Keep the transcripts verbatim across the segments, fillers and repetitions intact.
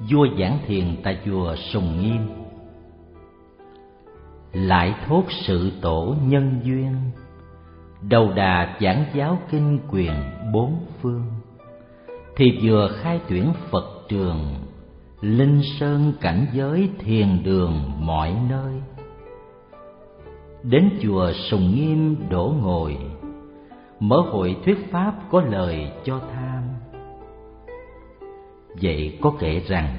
vua giảng thiền tại chùa Sùng Nghiêm. Lại thốt sự tổ nhân duyên, đầu đà giảng giáo kinh quyền bốn phương. Thì vừa khai tuyển Phật trường, linh sơn cảnh giới thiền đường mọi nơi. Đến chùa Sùng Nghiêm đổ ngồi, mở hội thuyết pháp có lời cho tham. Vậy có kệ rằng: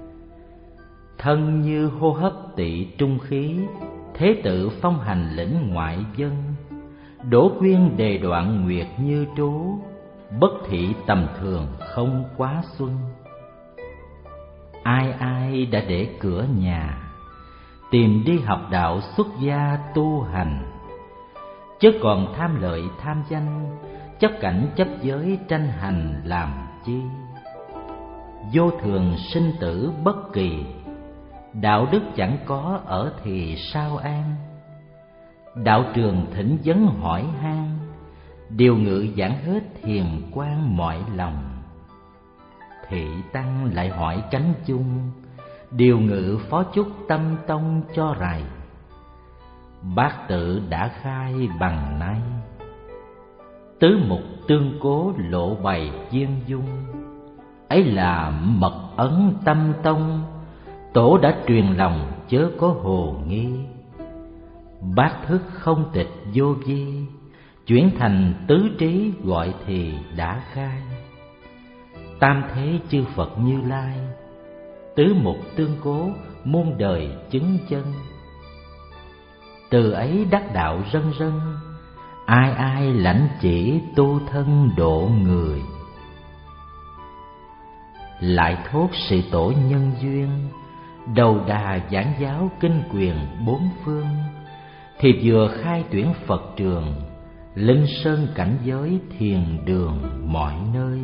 thân như hô hấp tỵ trung khí, thế tự phong hành lĩnh ngoại dân. Đỗ quyên đề đoạn nguyệt như trú, bất thị tầm thường không quá xuân. Ai ai đã để cửa nhà, tìm đi học đạo xuất gia tu hành. Chớ còn tham lợi tham danh, chấp cảnh chấp giới tranh hành làm chi. Vô thường sinh tử bất kỳ, đạo đức chẳng có ở thì sao an. Đạo trường thỉnh vấn hỏi han, điều ngự giảng hết thiền quan mọi lòng. Thị tăng lại hỏi cánh chung, điều ngự phó chúc tâm tông cho rày. Bát tự đã khai bằng nay, tứ mục tương cố lộ bày viên dung. Ấy là mật ấn tâm tông, tổ đã truyền lòng chớ có hồ nghi. Bát thức không tịch vô vi, chuyển thành tứ trí gọi thì đã khai. Tam thế chư Phật Như Lai, tứ mục tương cố muôn đời chứng chân. Từ ấy đắc đạo rân rân, ai ai lãnh chỉ tu thân độ người. Lại thốt sự tổ nhân duyên, đầu đà giảng giáo kinh quyền bốn phương. Thì vừa khai tuyển Phật trường, linh sơn cảnh giới thiền đường mọi nơi.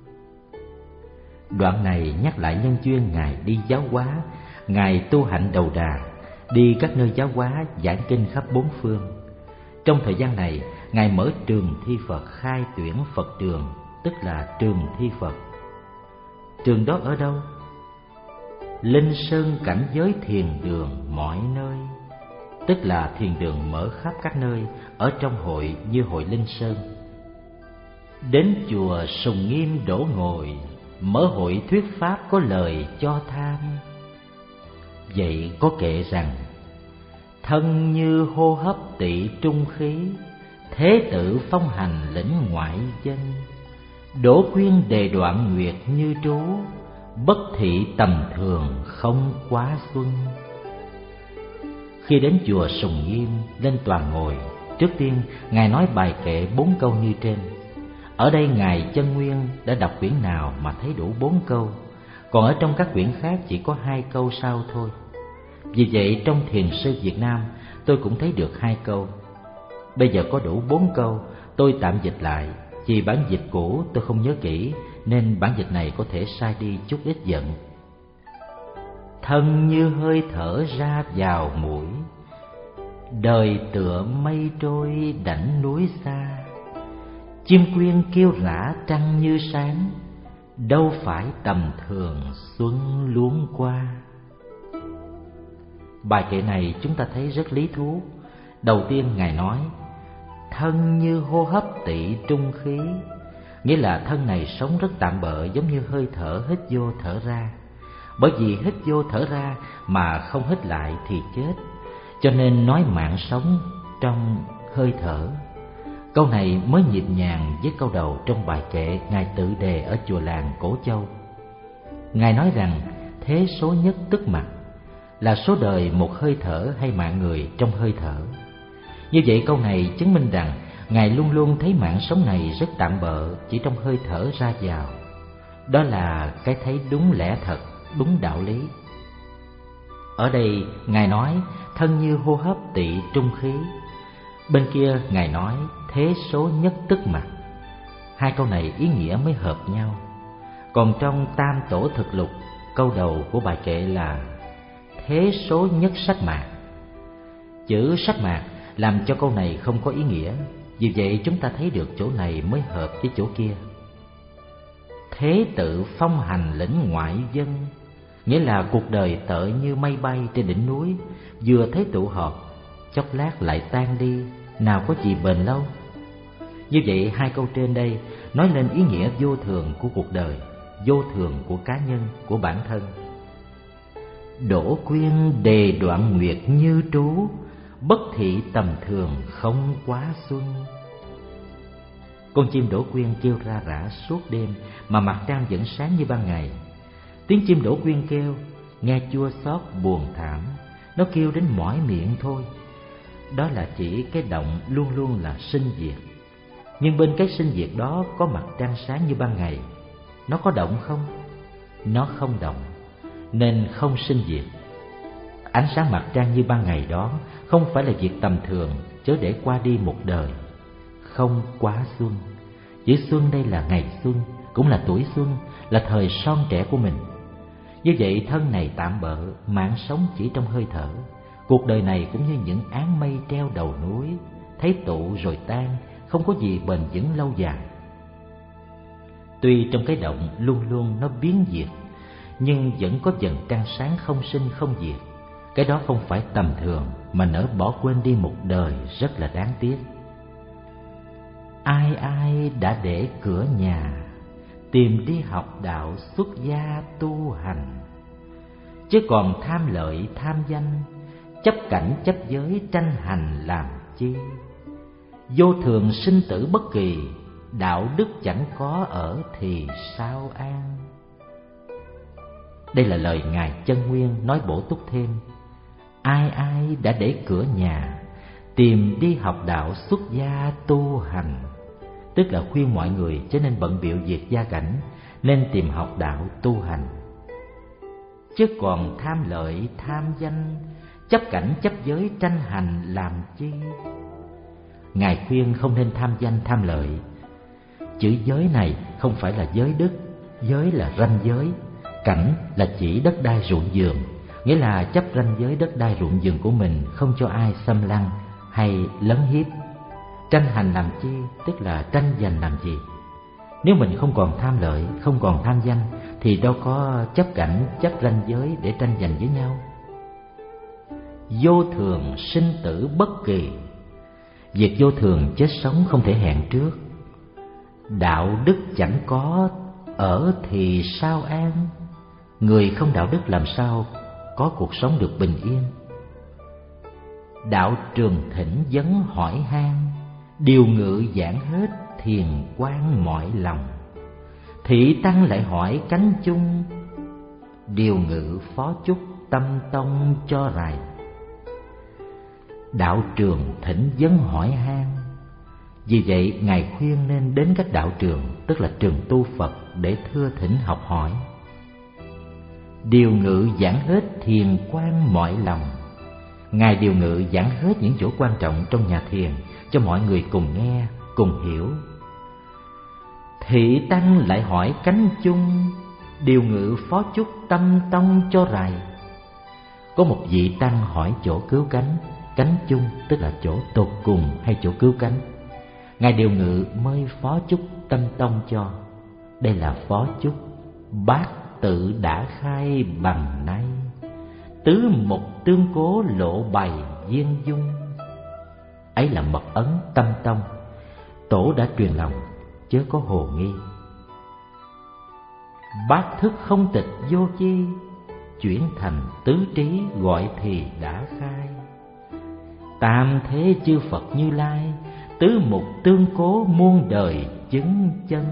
Đoạn này nhắc lại nhân duyên Ngài đi giáo hóa, Ngài tu hạnh đầu đà, đi các nơi giáo hóa giảng kinh khắp bốn phương. Trong thời gian này, Ngài mở trường thi Phật, khai tuyển Phật trường, tức là trường thi Phật. Trường đó ở đâu? Linh sơn cảnh giới thiền đường mọi nơi, tức là thiền đường mở khắp các nơi ở trong hội như hội Linh Sơn. Đến chùa Sùng Nghiêm đổ ngồi, mở hội thuyết pháp có lời cho tham. Vậy có kệ rằng: thân như hô hấp tỵ trung khí, thế tự phong hành lĩnh ngoại dân. Đỗ quyên đề đoạn nguyệt như trú, bất thị tầm thường không quá xuân. Khi đến chùa Sùng Nghiêm lên toàn ngồi, trước tiên Ngài nói bài kệ bốn câu như trên. Ở đây Ngài Chân Nguyên đã đọc quyển nào mà thấy đủ bốn câu, còn ở trong các quyển khác chỉ có hai câu sau thôi. Vì vậy trong Thiền sư Việt Nam tôi cũng thấy được hai câu. Bây giờ có đủ bốn câu, tôi tạm dịch lại. Vì bản dịch cũ tôi không nhớ kỹ, nên bản dịch này có thể sai đi chút ít giận. Thân như hơi thở ra vào mũi, đời tựa mây trôi đảnh núi xa. Chim quyên kêu rã trăng như sáng, đâu phải tầm thường xuân luống qua. Bài kệ này chúng ta thấy rất lý thú. Đầu tiên Ngài nói thân như hô hấp tỵ trung khí, nghĩa là thân này sống rất tạm bợ, giống như hơi thở hít vô thở ra. Bởi vì hít vô thở ra mà không hít lại thì chết, cho nên nói mạng sống trong hơi thở. Câu này mới nhịp nhàng với câu đầu trong bài kệ Ngài tự đề ở chùa làng Cổ Châu. Ngài nói rằng thế số nhất tức mặc, là số đời một hơi thở hay mạng người trong hơi thở. Như vậy câu này chứng minh rằng Ngài luôn luôn thấy mạng sống này rất tạm bợ, chỉ trong hơi thở ra vào. Đó là cái thấy đúng lẽ thật, đúng đạo lý. Ở đây Ngài nói thân như hô hấp tỵ trung khí, bên kia Ngài nói thế số nhất tức mặc. Hai câu này ý nghĩa mới hợp nhau. Còn trong Tam Tổ Thực Lục, câu đầu của bài kệ là thế số nhất sắc mạc. Chữ sắc mạc làm cho câu này không có ý nghĩa. Vì vậy chúng ta thấy được chỗ này mới hợp với chỗ kia. Thế tự phong hành lĩnh ngoại dân, nghĩa là cuộc đời tợ như mây bay trên đỉnh núi, vừa thấy tụ họp, chốc lát lại tan đi, nào có gì bền lâu. Như vậy, hai câu trên đây nói lên ý nghĩa vô thường của cuộc đời, vô thường của cá nhân, của bản thân. Đỗ Quyên đề đoạn nguyệt như trú, bất thị tầm thường không quá xuân. Con chim Đỗ Quyên kêu ra rã suốt đêm mà mặt trăng vẫn sáng như ban ngày. Tiếng chim Đỗ Quyên kêu nghe chua xót buồn thảm, nó kêu đến mỏi miệng thôi. Đó là chỉ cái động luôn luôn là sinh diệt. Nhưng bên cái sinh diệt đó có mặt trăng sáng như ban ngày. Nó có động không? Nó không động, nên không sinh diệt. Ánh sáng mặt trăng như ban ngày đó không phải là việc tầm thường, chớ để qua đi một đời. Không quá xuân. Chữ xuân đây là ngày xuân, cũng là tuổi xuân, là thời son trẻ của mình. Như vậy thân này tạm bợ, mạng sống chỉ trong hơi thở. Cuộc đời này cũng như những áng mây treo đầu núi, thấy tụ rồi tan, không có gì bền vững lâu dài. Tuy trong cái động luôn luôn nó biến diệt, nhưng vẫn có dần trăng sáng không sinh không diệt. Cái đó không phải tầm thường, mà nỡ bỏ quên đi một đời rất là đáng tiếc. Ai ai đã để cửa nhà, tìm đi học đạo xuất gia tu hành. Chứ còn tham lợi tham danh, chấp cảnh chấp giới tranh hành làm chi. Vô thường sinh tử bất kỳ, đạo đức chẳng có ở thì sao an. Đây là lời Ngài Chân Nguyên nói bổ túc thêm. Ai ai đã để cửa nhà, tìm đi học đạo xuất gia tu hành, tức là khuyên mọi người chớ nên bận bịu việc gia cảnh, nên tìm học đạo tu hành. Chứ còn tham lợi tham danh, chấp cảnh chấp giới tranh hành làm chi. Ngài khuyên không nên tham danh tham lợi. Chữ giới này không phải là giới đức, giới là ranh giới. Cảnh là chỉ đất đai ruộng vườn, nghĩa là chấp ranh giới đất đai ruộng vườn của mình, không cho ai xâm lăng hay lấn hiếp. Tranh hành làm chi, tức là tranh giành làm gì. Nếu mình không còn tham lợi, không còn tham danh, thì đâu có chấp cảnh, chấp ranh giới để tranh giành với nhau. Vô thường sinh tử bất kỳ. Việc vô thường chết sống không thể hẹn trước. Đạo đức chẳng có ở thì sao an. Người không đạo đức làm sao có cuộc sống được bình yên. Đạo trường thỉnh vấn hỏi han, điều ngự giảng hết thiền quan mọi lòng. Thị tăng lại hỏi cánh chung, điều ngự phó chúc tâm tông cho rày. Đạo trường thỉnh vấn hỏi han. Vì vậy Ngài khuyên nên đến các đạo trường, tức là trường tu Phật, để thưa thỉnh học hỏi. Điều ngự giảng hết thiền quan mọi lòng. Ngài điều ngự giảng hết những chỗ quan trọng trong nhà thiền cho mọi người cùng nghe, cùng hiểu. Thị tăng lại hỏi cánh chung, điều ngự phó chúc tâm tông cho rày. Có một vị tăng hỏi chỗ cứu cánh, cánh chung tức là chỗ tột cùng hay chỗ cứu cánh. Ngài điều ngự mới phó chúc tâm tông cho. Đây là phó chúc. Bát tự đã khai bằng nay, tứ mục tương cố lộ bày viên dung. Ấy là mật ấn tâm tông. Tổ đã truyền lòng, chớ có hồ nghi. Bát thức không tịch vô chi, chuyển thành tứ trí gọi thì đã khai. Tam thế chư Phật Như Lai, tứ mục tương cố muôn đời chứng chân.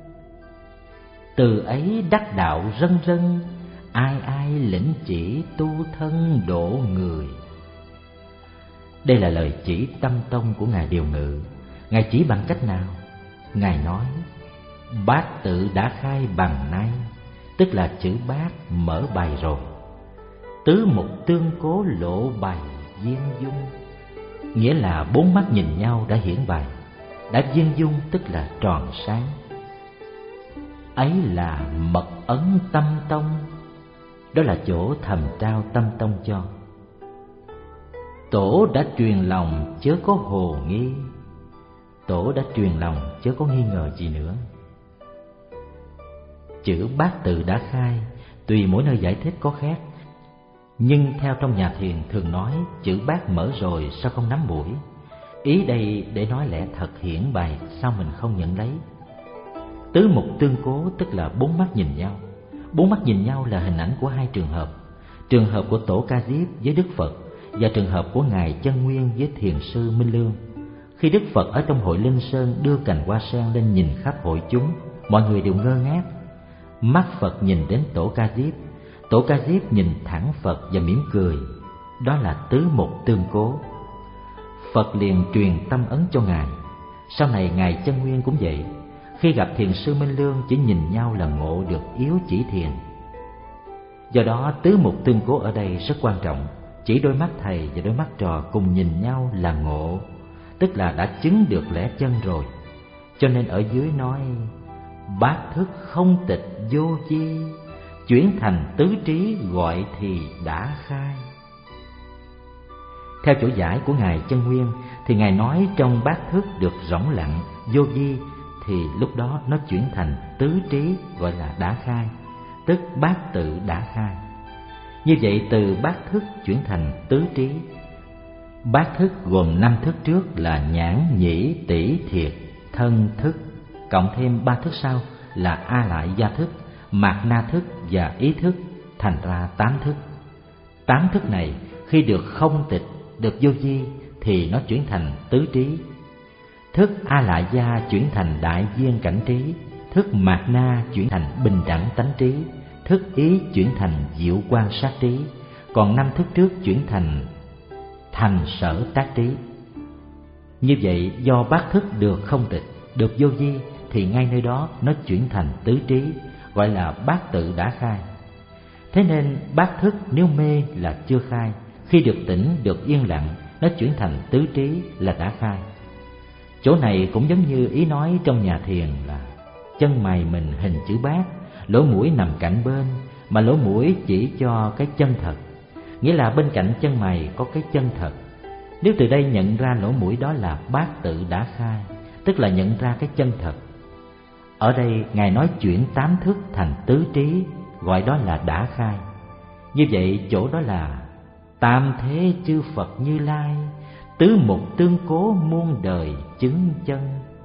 Từ ấy đắc đạo rân rân, ai ai lĩnh chỉ tu thân độ người. Đây là lời chỉ tâm tông của Ngài điều ngự. Ngài chỉ bằng cách nào? Ngài nói bát tự đã khai bằng nay, tức là chữ bát mở bày rồi. Tứ mục tương cố lộ bày viên dung, nghĩa là bốn mắt nhìn nhau đã hiển bày. Đã viên dung tức là tròn sáng. Ấy là mật ấn tâm tông. Đó là chỗ thầm trao tâm tông cho. Tổ đã truyền lòng chớ có hồ nghi. Tổ đã truyền lòng chớ có nghi ngờ gì nữa. Chữ bát tự đã khai tùy mỗi nơi giải thích có khác. Nhưng theo trong nhà thiền thường nói chữ bát mở rồi sao không nắm mũi. Ý đây để nói lẽ thật hiển bày, sao mình không nhận lấy. Tứ mục tương cố tức là bốn mắt nhìn nhau. Bốn mắt nhìn nhau là hình ảnh của hai trường hợp. Trường hợp của Tổ Ca Diếp với Đức Phật và trường hợp của Ngài Chân Nguyên với Thiền sư Minh Lương. Khi Đức Phật ở trong hội Linh Sơn đưa cành hoa sen lên nhìn khắp hội chúng, mọi người đều ngơ ngác. Mắt Phật nhìn đến Tổ Ca Diếp, Tổ Ca Diếp nhìn thẳng Phật và mỉm cười. Đó là tứ mục tương cố. Phật liền truyền tâm ấn cho Ngài. Sau này Ngài Chân Nguyên cũng vậy. Khi gặp Thiền sư Minh Lương chỉ nhìn nhau là ngộ được yếu chỉ thiền. Do đó tứ mục tương cố ở đây rất quan trọng. Chỉ đôi mắt thầy và đôi mắt trò cùng nhìn nhau là ngộ, tức là đã chứng được lẽ chân rồi. Cho nên ở dưới nói bát thức không tịch vô vi, chuyển thành tứ trí gọi thì đã khai. Theo chỗ giải của Ngài Chân Nguyên thì Ngài nói trong bát thức được rỗng lặng, vô vi, thì lúc đó nó chuyển thành tứ trí gọi là đã khai, tức bát tự đã khai. Như vậy từ bát thức chuyển thành tứ trí. Bát thức gồm năm thức trước là nhãn, nhĩ, tỷ, thiệt, thân thức, cộng thêm ba thức sau là a lại gia thức, mạt na thức và ý thức, thành ra tám thức. Tám thức này khi được không tịch, được vô vi thì nó chuyển thành tứ trí. Thức a lại gia chuyển thành đại viên cảnh trí, thức mạt na chuyển thành bình đẳng tánh trí, thức ý chuyển thành diệu quan sát trí, còn năm thức trước chuyển thành thành sở tác trí. Như vậy do bát thức được không tịch, được vô vi thì ngay nơi đó nó chuyển thành tứ trí, gọi là bát tự đã khai. Thế nên bát thức nếu mê là chưa khai, khi được tỉnh, được yên lặng, nó chuyển thành tứ trí là đã khai. Chỗ này cũng giống như ý nói trong nhà thiền là chân mày mình hình chữ bát, lỗ mũi nằm cạnh bên, mà lỗ mũi chỉ cho cái chân thật, nghĩa là bên cạnh chân mày có cái chân thật. Nếu từ đây nhận ra lỗ mũi đó là bát tự đã khai, tức là nhận ra cái chân thật. Ở đây Ngài nói chuyển tám thức thành tứ trí, gọi đó là đã khai. Như vậy chỗ đó là tam thế chư Phật Như Lai, tứ mục tương cố muôn đời chứng chân.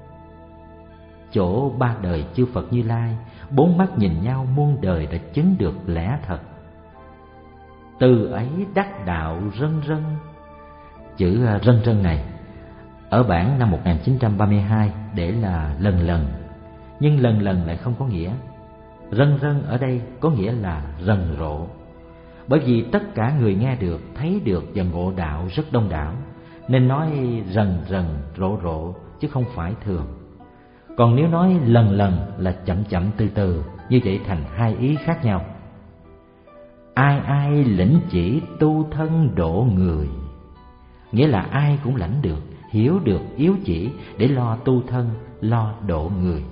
Chỗ ba đời chư Phật Như Lai, bốn mắt nhìn nhau muôn đời đã chứng được lẽ thật. Từ ấy đắc đạo rân rân. Chữ rân rân này ở bản năm một nghìn chín trăm ba mươi hai để là lần lần, nhưng lần lần lại không có nghĩa. Rân rân ở đây có nghĩa là rần rộ, bởi vì tất cả người nghe được, thấy được và ngộ đạo rất đông đảo, nên nói rần rần rộ rộ chứ không phải thường. Còn nếu nói lần lần là chậm chậm từ từ, như vậy thành hai ý khác nhau. Ai ai lĩnh chỉ tu thân độ người, nghĩa là ai cũng lãnh được, hiểu được yếu chỉ để lo tu thân, lo độ người.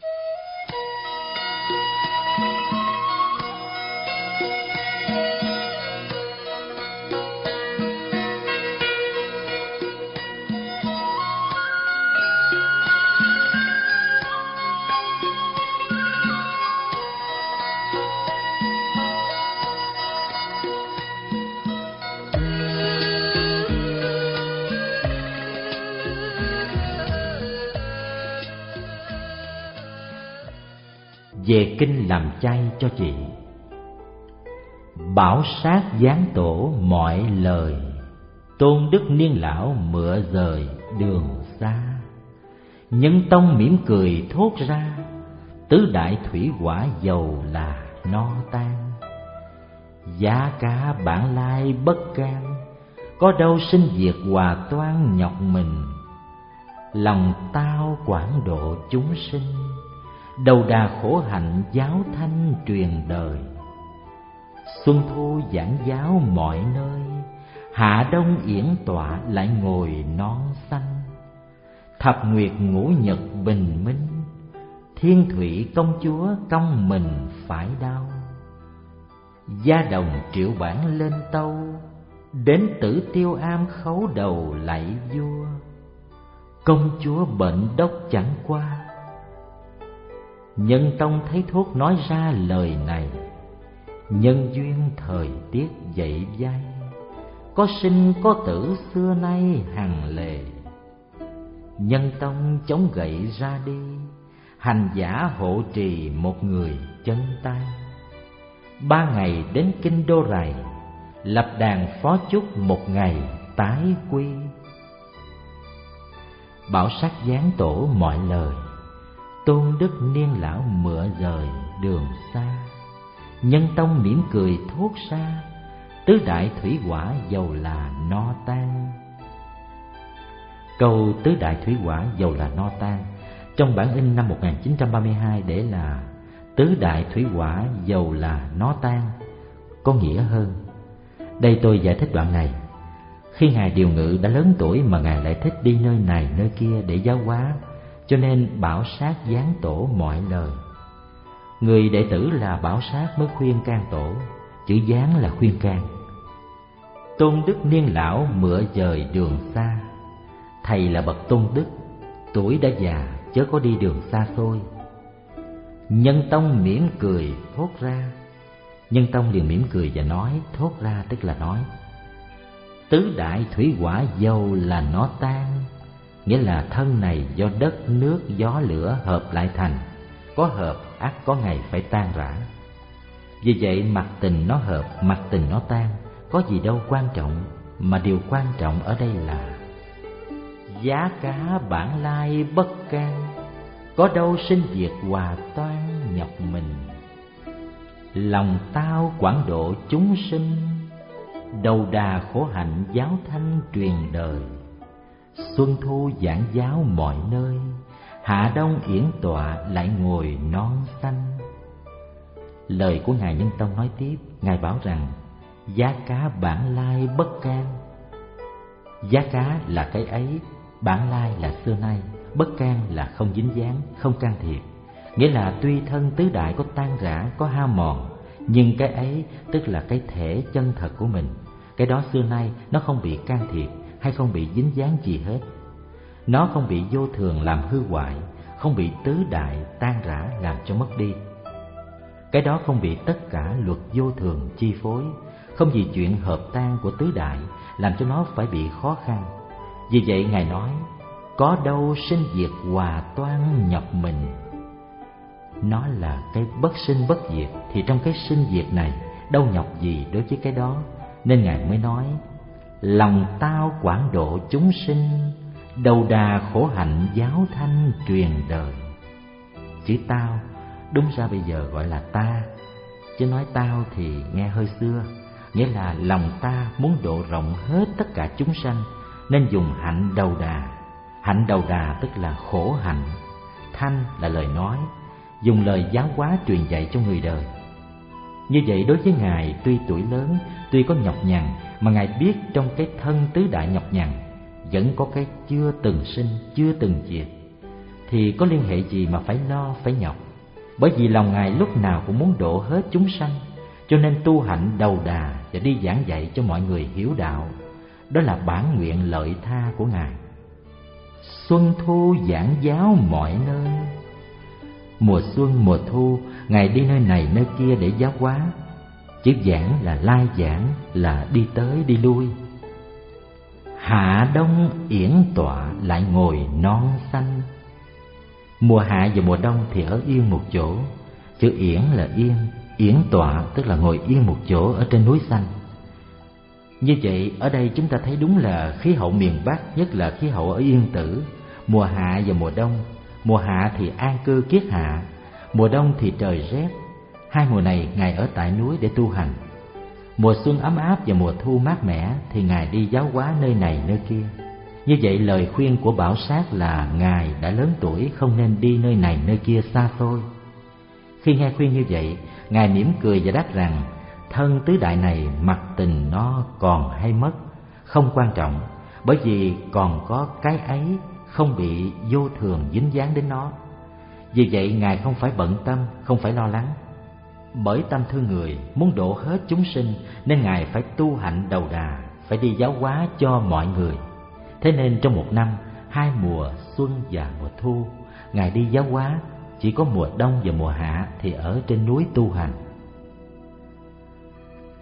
Về kinh làm chay cho chị. Bảo sát giáng tổ mọi lời, tôn đức niên lão mựa rời đường xa. Nhân tông mỉm cười thốt ra, tứ đại thủy quả dầu là no tan. Giá cả bản lai bất can, có đâu sinh việc hòa toan nhọc mình. Lòng tao quảng độ chúng sinh, đầu đà khổ hạnh giáo thanh truyền đời. Xuân thu giảng giáo mọi nơi, hạ đông yển tọa lại ngồi non xanh. Thập nguyệt ngũ nhật bình minh, thiên thủy công chúa công mình phải đau. Gia đồng triệu bản lên tâu, đến tử tiêu am khấu đầu lạy vua. Công chúa bệnh đốc chẳng qua, Nhân tông thấy thuốc nói ra lời này. Nhân duyên thời tiết dậy dây, có sinh có tử xưa nay hằng lệ. Nhân tông chống gậy ra đi, hành giả hộ trì một người chân tay. Ba ngày đến kinh đô rày, lập đàn phó chúc một ngày tái quy. Bảo sát giáng tổ mọi lời, tôn đức niên lão mựa rời đường xa. Nhân tông mỉm cười thốt ra, tứ đại thủy hỏa dầu là no tan. Câu tứ đại thủy hỏa dầu là no tan trong bản in năm một nghìn chín trăm ba mươi hai để là tứ đại thủy hỏa dầu là nó tan có nghĩa hơn. Đây tôi giải thích đoạn này. Khi Ngài Điều Ngự đã lớn tuổi mà Ngài lại thích đi nơi này nơi kia để giáo hóa, cho nên Bảo Sát giáng tổ mọi lời. Người đệ tử là Bảo Sát mới khuyên can tổ, chữ giáng là khuyên can. Tôn đức niên lão mựa dời đường xa. Thầy là bậc tôn đức, tuổi đã già chớ có đi đường xa xôi. Nhân tông mỉm cười thốt ra. Nhân tông liền mỉm cười và nói, thốt ra tức là nói. Tứ đại thủy hỏa dầu là nó tan, nghĩa là thân này do đất, nước, gió, lửa hợp lại thành. Có hợp ắt có ngày phải tan rã. Vì vậy mặt tình nó hợp, mặt tình nó tan, có gì đâu quan trọng. Mà điều quan trọng ở đây là giá cá bản lai bất can, có đâu sinh diệt hòa toan nhọc mình. Lòng tao quảng độ chúng sinh, đầu đà khổ hạnh giáo thanh truyền đời. Xuân thu giảng giáo mọi nơi, hạ đông yển tọa lại ngồi non xanh. Lời của Ngài Nhân Tông nói tiếp, Ngài bảo rằng giá cá bản lai bất can. Giá cá là cái ấy, bản lai là xưa nay, bất can là không dính dáng, không can thiệp. Nghĩa là tuy thân tứ đại có tan rã, có hao mòn, nhưng cái ấy tức là cái thể chân thật của mình. Cái đó xưa nay nó không bị can thiệp hay không bị dính dáng gì hết. Nó không bị vô thường làm hư hoại, không bị tứ đại tan rã làm cho mất đi. Cái đó không bị tất cả luật vô thường chi phối, không vì chuyện hợp tan của tứ đại làm cho nó phải bị khó khăn. Vì vậy Ngài nói, có đâu sinh diệt hòa toan nhọc mình. Nó là cái bất sinh bất diệt, thì trong cái sinh diệt này đâu nhọc gì đối với cái đó. Nên Ngài mới nói, lòng tao quảng độ chúng sinh, đầu đà khổ hạnh giáo thanh truyền đời. Chữ tao đúng ra bây giờ gọi là ta, chứ nói tao thì nghe hơi xưa. Nghĩa là lòng ta muốn độ rộng hết tất cả chúng sanh, nên dùng hạnh đầu đà. Hạnh đầu đà tức là khổ hạnh. Thanh là lời nói, dùng lời giáo hóa truyền dạy cho người đời. Như vậy đối với Ngài, tuy tuổi lớn, tuy có nhọc nhằn, mà Ngài biết trong cái thân tứ đại nhọc nhằn vẫn có cái chưa từng sinh, chưa từng diệt, thì có liên hệ gì mà phải lo, phải nhọc. Bởi vì lòng Ngài lúc nào cũng muốn độ hết chúng sanh, cho nên tu hạnh đầu đà và đi giảng dạy cho mọi người hiểu đạo. Đó là bản nguyện lợi tha của Ngài. Xuân thu giảng giáo mọi nơi. Mùa xuân, mùa thu, Ngài đi nơi này nơi kia để giáo hóa. Chữ giảng là lai giảng, là đi tới đi lui. Hạ đông yển tọa lại ngồi non xanh. Mùa hạ và mùa đông thì ở yên một chỗ. Chữ yển là yên, yển tọa tức là ngồi yên một chỗ ở trên núi xanh. Như vậy ở đây chúng ta thấy đúng là khí hậu miền Bắc, nhất là khí hậu ở Yên Tử. Mùa hạ và mùa đông, mùa hạ thì an cư kiết hạ, mùa đông thì trời rét. Hai mùa này Ngài ở tại núi để tu hành. Mùa xuân ấm áp và mùa thu mát mẻ thì Ngài đi giáo hóa nơi này nơi kia. Như vậy lời khuyên của Bảo Sát là Ngài đã lớn tuổi, không nên đi nơi này nơi kia xa xôi. Khi nghe khuyên như vậy, Ngài mỉm cười và đáp rằng thân tứ đại này mặc tình nó còn hay mất, không quan trọng, bởi vì còn có cái ấy không bị vô thường dính dáng đến nó. Vì vậy Ngài không phải bận tâm, không phải lo lắng. Bởi tâm thương người, muốn độ hết chúng sinh, nên Ngài phải tu hạnh đầu đà, phải đi giáo hóa cho mọi người. Thế nên trong một năm, hai mùa xuân và mùa thu, Ngài đi giáo hóa. Chỉ có mùa đông và mùa hạ thì ở trên núi tu hành.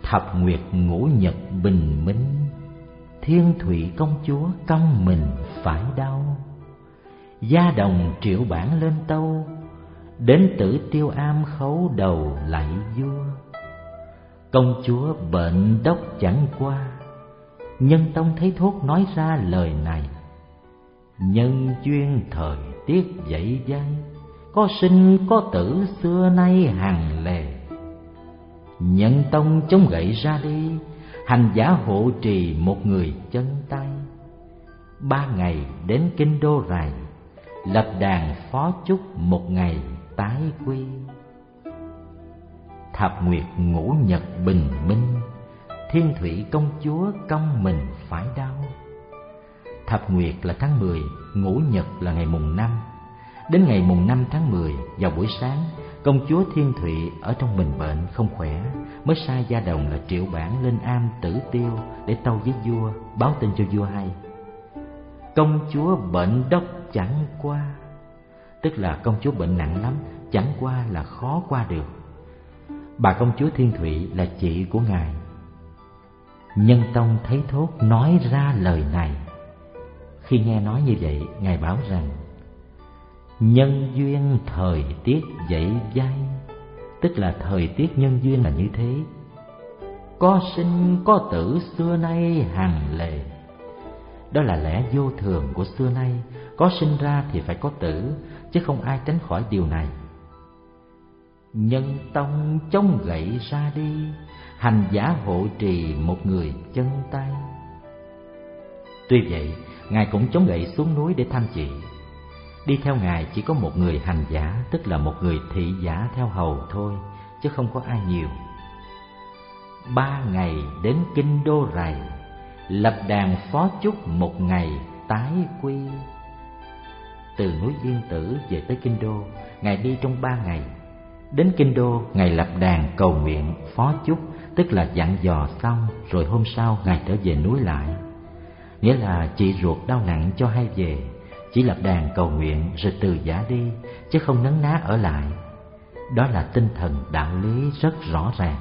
Thập nguyệt ngũ nhật bình minh, thiên thủy công chúa cong mình phải đau. Gia đồng triệu bản lên tâu, đến tử Tiêu Am khấu đầu lạy vua. Công chúa bệnh đốc chẳng qua, Nhân Tông thấy thuốc nói ra lời này. Nhân duyên thời tiết dậy dai, có sinh có tử xưa nay hằng lề. Nhân Tông chống gậy ra đi, hành giả hộ trì một người chân tay. Ba ngày đến kinh đô rày, lập đàn phó chúc một ngày tái quy. Thập nguyệt ngũ nhật bình minh, thiên thủy công chúa cong mình phải đau. Thập nguyệt là tháng mười, ngũ nhật là ngày mùng năm. Đến ngày mùng năm tháng mười, vào buổi sáng, công chúa Thiên Thụy ở trong mình bệnh không khỏe, mới sai gia đồng là Triệu Bản lên am Tử Tiêu để tâu với vua, báo tin cho vua hay. Công chúa bệnh đốc chẳng qua, tức là công chúa bệnh nặng lắm, chẳng qua là khó qua được. Bà công chúa Thiên Thụy là chị của ngài. Nhân Tông thấy thốt nói ra lời này. Khi nghe nói như vậy, ngài bảo rằng: nhân duyên thời tiết dậy dai, tức là thời tiết nhân duyên là như thế. Có sinh có tử xưa nay hằng lệ, đó là lẽ vô thường của xưa nay. Có sinh ra thì phải có tử, chứ không ai tránh khỏi điều này. Nhân Tông chống gậy ra đi, hành giả hộ trì một người chân tay. Tuy vậy, ngài cũng chống gậy xuống núi để thăm chị. Đi theo ngài chỉ có một người hành giả, tức là một người thị giả theo hầu thôi, chứ không có ai nhiều. Ba ngày đến kinh đô rày, lập đàn phó chúc một ngày tái quy. Từ núi Yên Tử về tới kinh đô, ngài đi trong ba ngày. Đến kinh đô, ngài lập đàn cầu nguyện phó chúc, tức là dặn dò xong rồi hôm sau ngài trở về núi lại. Nghĩa là chị ruột đau nặng cho hay về, chỉ lập đàn cầu nguyện rồi từ giả đi, chứ không nấn ná ở lại. Đó là tinh thần đạo lý rất rõ ràng.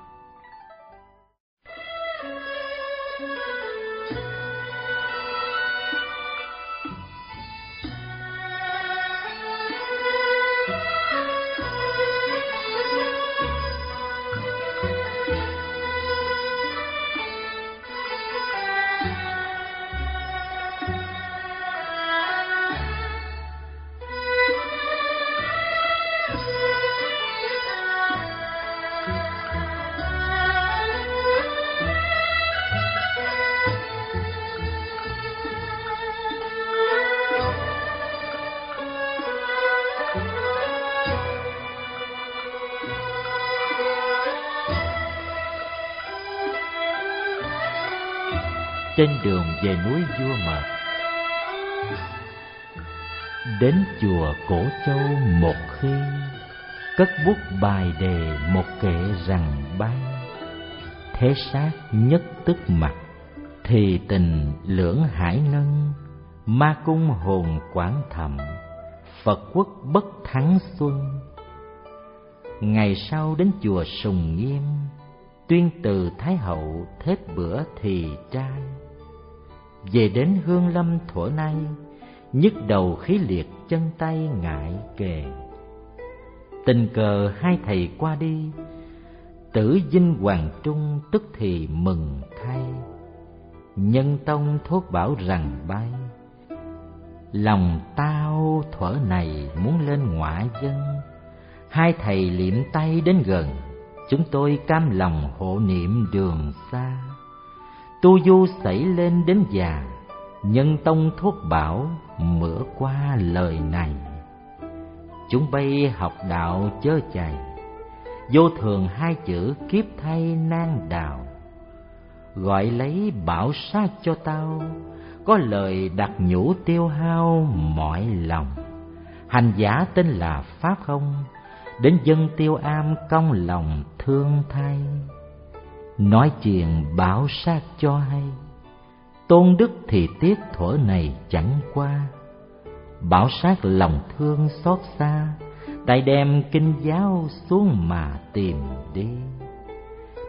Trên đường về núi Vua Mệt, đến chùa Cổ Châu một khi, cất bút bài đề một kệ rằng bay. Thế sát nhất tức mặt, thì tình lưỡng hải ngân. Ma cung hồn quảng thầm, Phật quốc bất thắng xuân. Ngày sau đến chùa Sùng Nghiêm, tuyên từ Thái hậu thết bữa thì trai. Về đến Hương Lâm thuở nay, nhức đầu khí liệt chân tay ngại kề. Tình cờ hai thầy qua đi, Tử Dinh Hoàng Trung tức thì mừng thay. Nhân Tông thốt bảo rằng bay, lòng tao thuở này muốn lên ngoại dân. Hai thầy liệm tay đến gần, chúng tôi cam lòng hộ niệm đường xa. Tu du xảy lên đến già, Nhân Tông thốt bảo mửa qua lời này. Chúng bay học đạo chớ chày, vô thường hai chữ kiếp thay nan đào. Gọi lấy bảo sát cho tao, có lời đặt nhủ tiêu hao mọi lòng. Hành giả tên là Pháp Không, đến dân Tiêu Am cong lòng thương thay. Nói chuyện bảo sát cho hay, tôn đức thì tiếc thuở này chẳng qua. Bảo sát lòng thương xót xa, tại đem kinh giáo xuống mà tìm đi.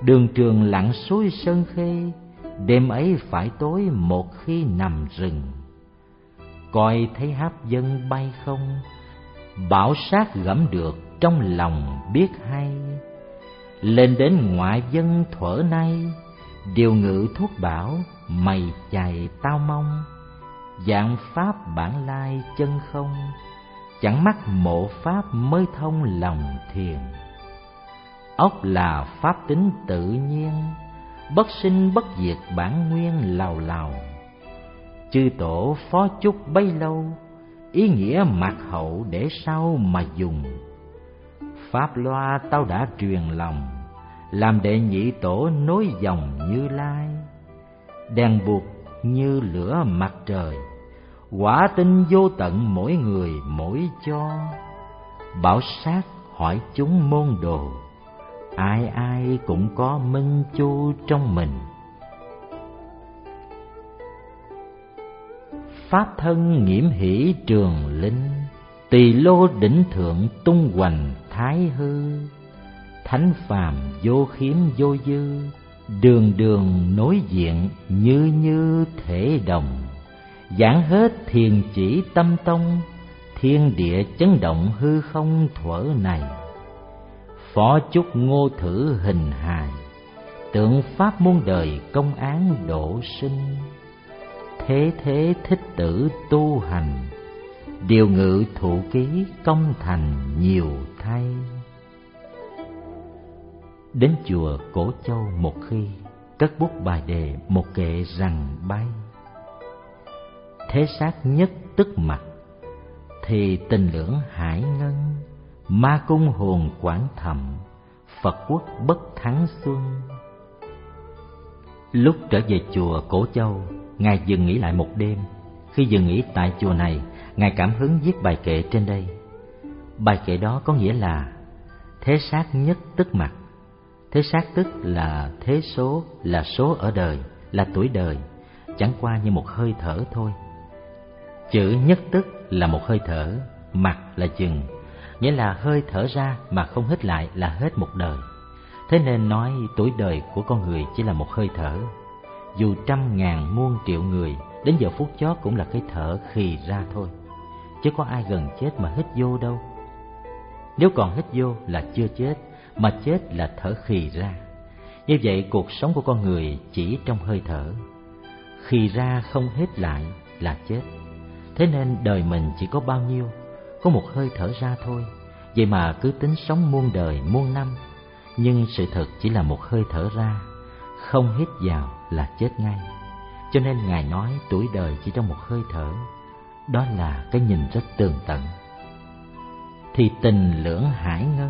Đường trường lặn suối Sơn Khê, đêm ấy phải tối một khi nằm rừng. Coi thấy háp dân bay không, bảo sát gẫm được trong lòng biết hay. Lên đến ngoại dân thuở nay, điều ngự thuốc bảo mày chạy tao mong. Dạng pháp bản lai chân không, chẳng mắc mộ pháp mới thông lòng thiền. Ốc là pháp tính tự nhiên, bất sinh bất diệt bản nguyên lào lào. Chư tổ phó chúc bấy lâu, ý nghĩa mạc hậu để sau mà dùng. Pháp loa tao đã truyền lòng, làm đệ nhị tổ nối dòng Như Lai. Đèn buộc như lửa mặt trời, quả tinh vô tận mỗi người mỗi cho. Bảo sát hỏi chúng môn đồ, ai ai cũng có minh chu trong mình. Pháp thân nghiễm hỷ trường linh, tỳ lô đỉnh thượng tung hoành thái hư. Thánh phàm vô khiếm vô dư, đường đường đối diện như như thể đồng. Giảng hết thiền chỉ tâm tông, thiên địa chấn động hư không thuở này. Phó chúc ngô thử hình hài, tượng pháp muôn đời công án độ sinh. Thế thế thích tử tu hành, điều ngự thụ ký công thành nhiều thay. Đến chùa Cổ Châu một khi, cất bút bài đề một kệ rằng bay. Thế sát nhất tức mặt, thì tình lưỡng hải ngân. Ma cung hồn quảng thầm, Phật quốc bất thắng xuân. Lúc trở về chùa Cổ Châu, Ngài dừng nghỉ lại một đêm. Khi dừng nghỉ tại chùa này, Ngài cảm hứng viết bài kệ trên đây. Bài kệ đó có nghĩa là thế sát nhất tức mặt. Thế sát tức là thế số, là số ở đời, là tuổi đời, chẳng qua như một hơi thở thôi. Chữ nhất tức là một hơi thở, mặt là chừng, nghĩa là hơi thở ra mà không hít lại là hết một đời. Thế nên nói tuổi đời của con người chỉ là một hơi thở. Dù trăm ngàn muôn triệu người, đến giờ phút chót cũng là cái thở khì ra thôi, chứ có ai gần chết mà hít vô đâu. Nếu còn hít vô là chưa chết, mà chết là thở khì ra. Như vậy cuộc sống của con người chỉ trong hơi thở. Khì ra không hít lại là chết. Thế nên đời mình chỉ có bao nhiêu, có một hơi thở ra thôi. Vậy mà cứ tính sống muôn đời muôn năm, nhưng sự thật chỉ là một hơi thở ra, không hít vào là chết ngay. Cho nên Ngài nói tuổi đời chỉ trong một hơi thở. Đó là cái nhìn rất tường tận. Thì tình lưỡng hải ngân.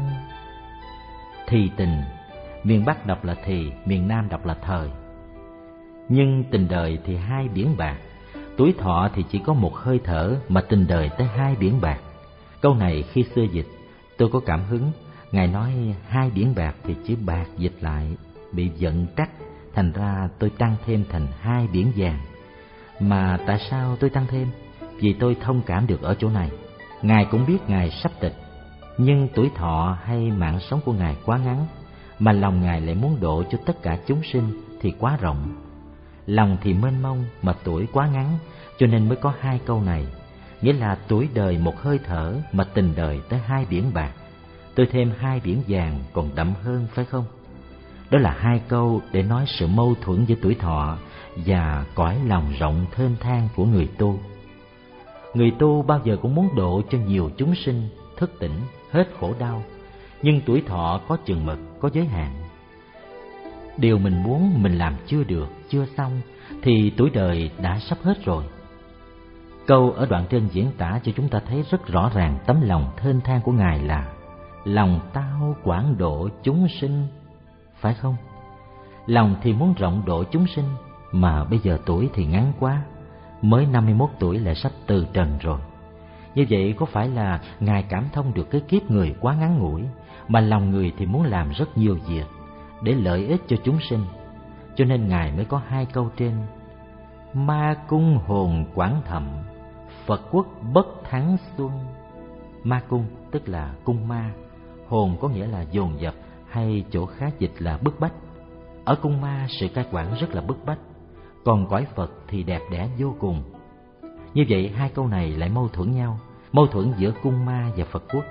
Thì tình, miền Bắc đọc là thì, miền Nam đọc là thời. Nhưng tình đời thì hai biển bạc. Tuổi thọ thì chỉ có một hơi thở, mà tình đời tới hai biển bạc. Câu này khi xưa dịch, tôi có cảm hứng. Ngài nói hai biển bạc thì chữ bạc dịch lại bị giận trắc, thành ra tôi tăng thêm thành hai biển vàng. Mà tại sao tôi tăng thêm? Vì tôi thông cảm được ở chỗ này. Ngài cũng biết Ngài sắp tịch, nhưng tuổi thọ hay mạng sống của Ngài quá ngắn, mà lòng Ngài lại muốn độ cho tất cả chúng sinh thì quá rộng. Lòng thì mênh mông mà tuổi quá ngắn, cho nên mới có hai câu này. Nghĩa là tuổi đời một hơi thở, mà tình đời tới hai biển bạc. Tôi thêm hai biển vàng còn đậm hơn, phải không? Đó là hai câu để nói sự mâu thuẫn giữa tuổi thọ và cõi lòng rộng thênh thang của người tu. Người tu bao giờ cũng muốn độ cho nhiều chúng sinh thức tỉnh, hết khổ đau. Nhưng tuổi thọ có chừng mực, có giới hạn. Điều mình muốn mình làm chưa được, chưa xong, thì tuổi đời đã sắp hết rồi. Câu ở đoạn trên diễn tả cho chúng ta thấy rất rõ ràng tấm lòng thênh thang của Ngài là lòng tao quảng độ chúng sinh, phải không? Lòng thì muốn rộng độ chúng sinh, mà bây giờ tuổi thì ngắn quá, mới năm mươi mốt tuổi lại sắp từ trần rồi. Như vậy có phải là Ngài cảm thông được cái kiếp người quá ngắn ngủi, mà lòng người thì muốn làm rất nhiều việc để lợi ích cho chúng sinh. Cho nên Ngài mới có hai câu trên: ma cung hồn quảng thậm, Phật quốc bất thắng xuân. Ma cung tức là cung ma, hồn có nghĩa là dồn dập, hay chỗ khác dịch là bức bách. Ở cung ma sự cai quản rất là bức bách, còn cõi Phật thì đẹp đẽ vô cùng. Như vậy hai câu này lại mâu thuẫn nhau, mâu thuẫn giữa cung ma và Phật quốc.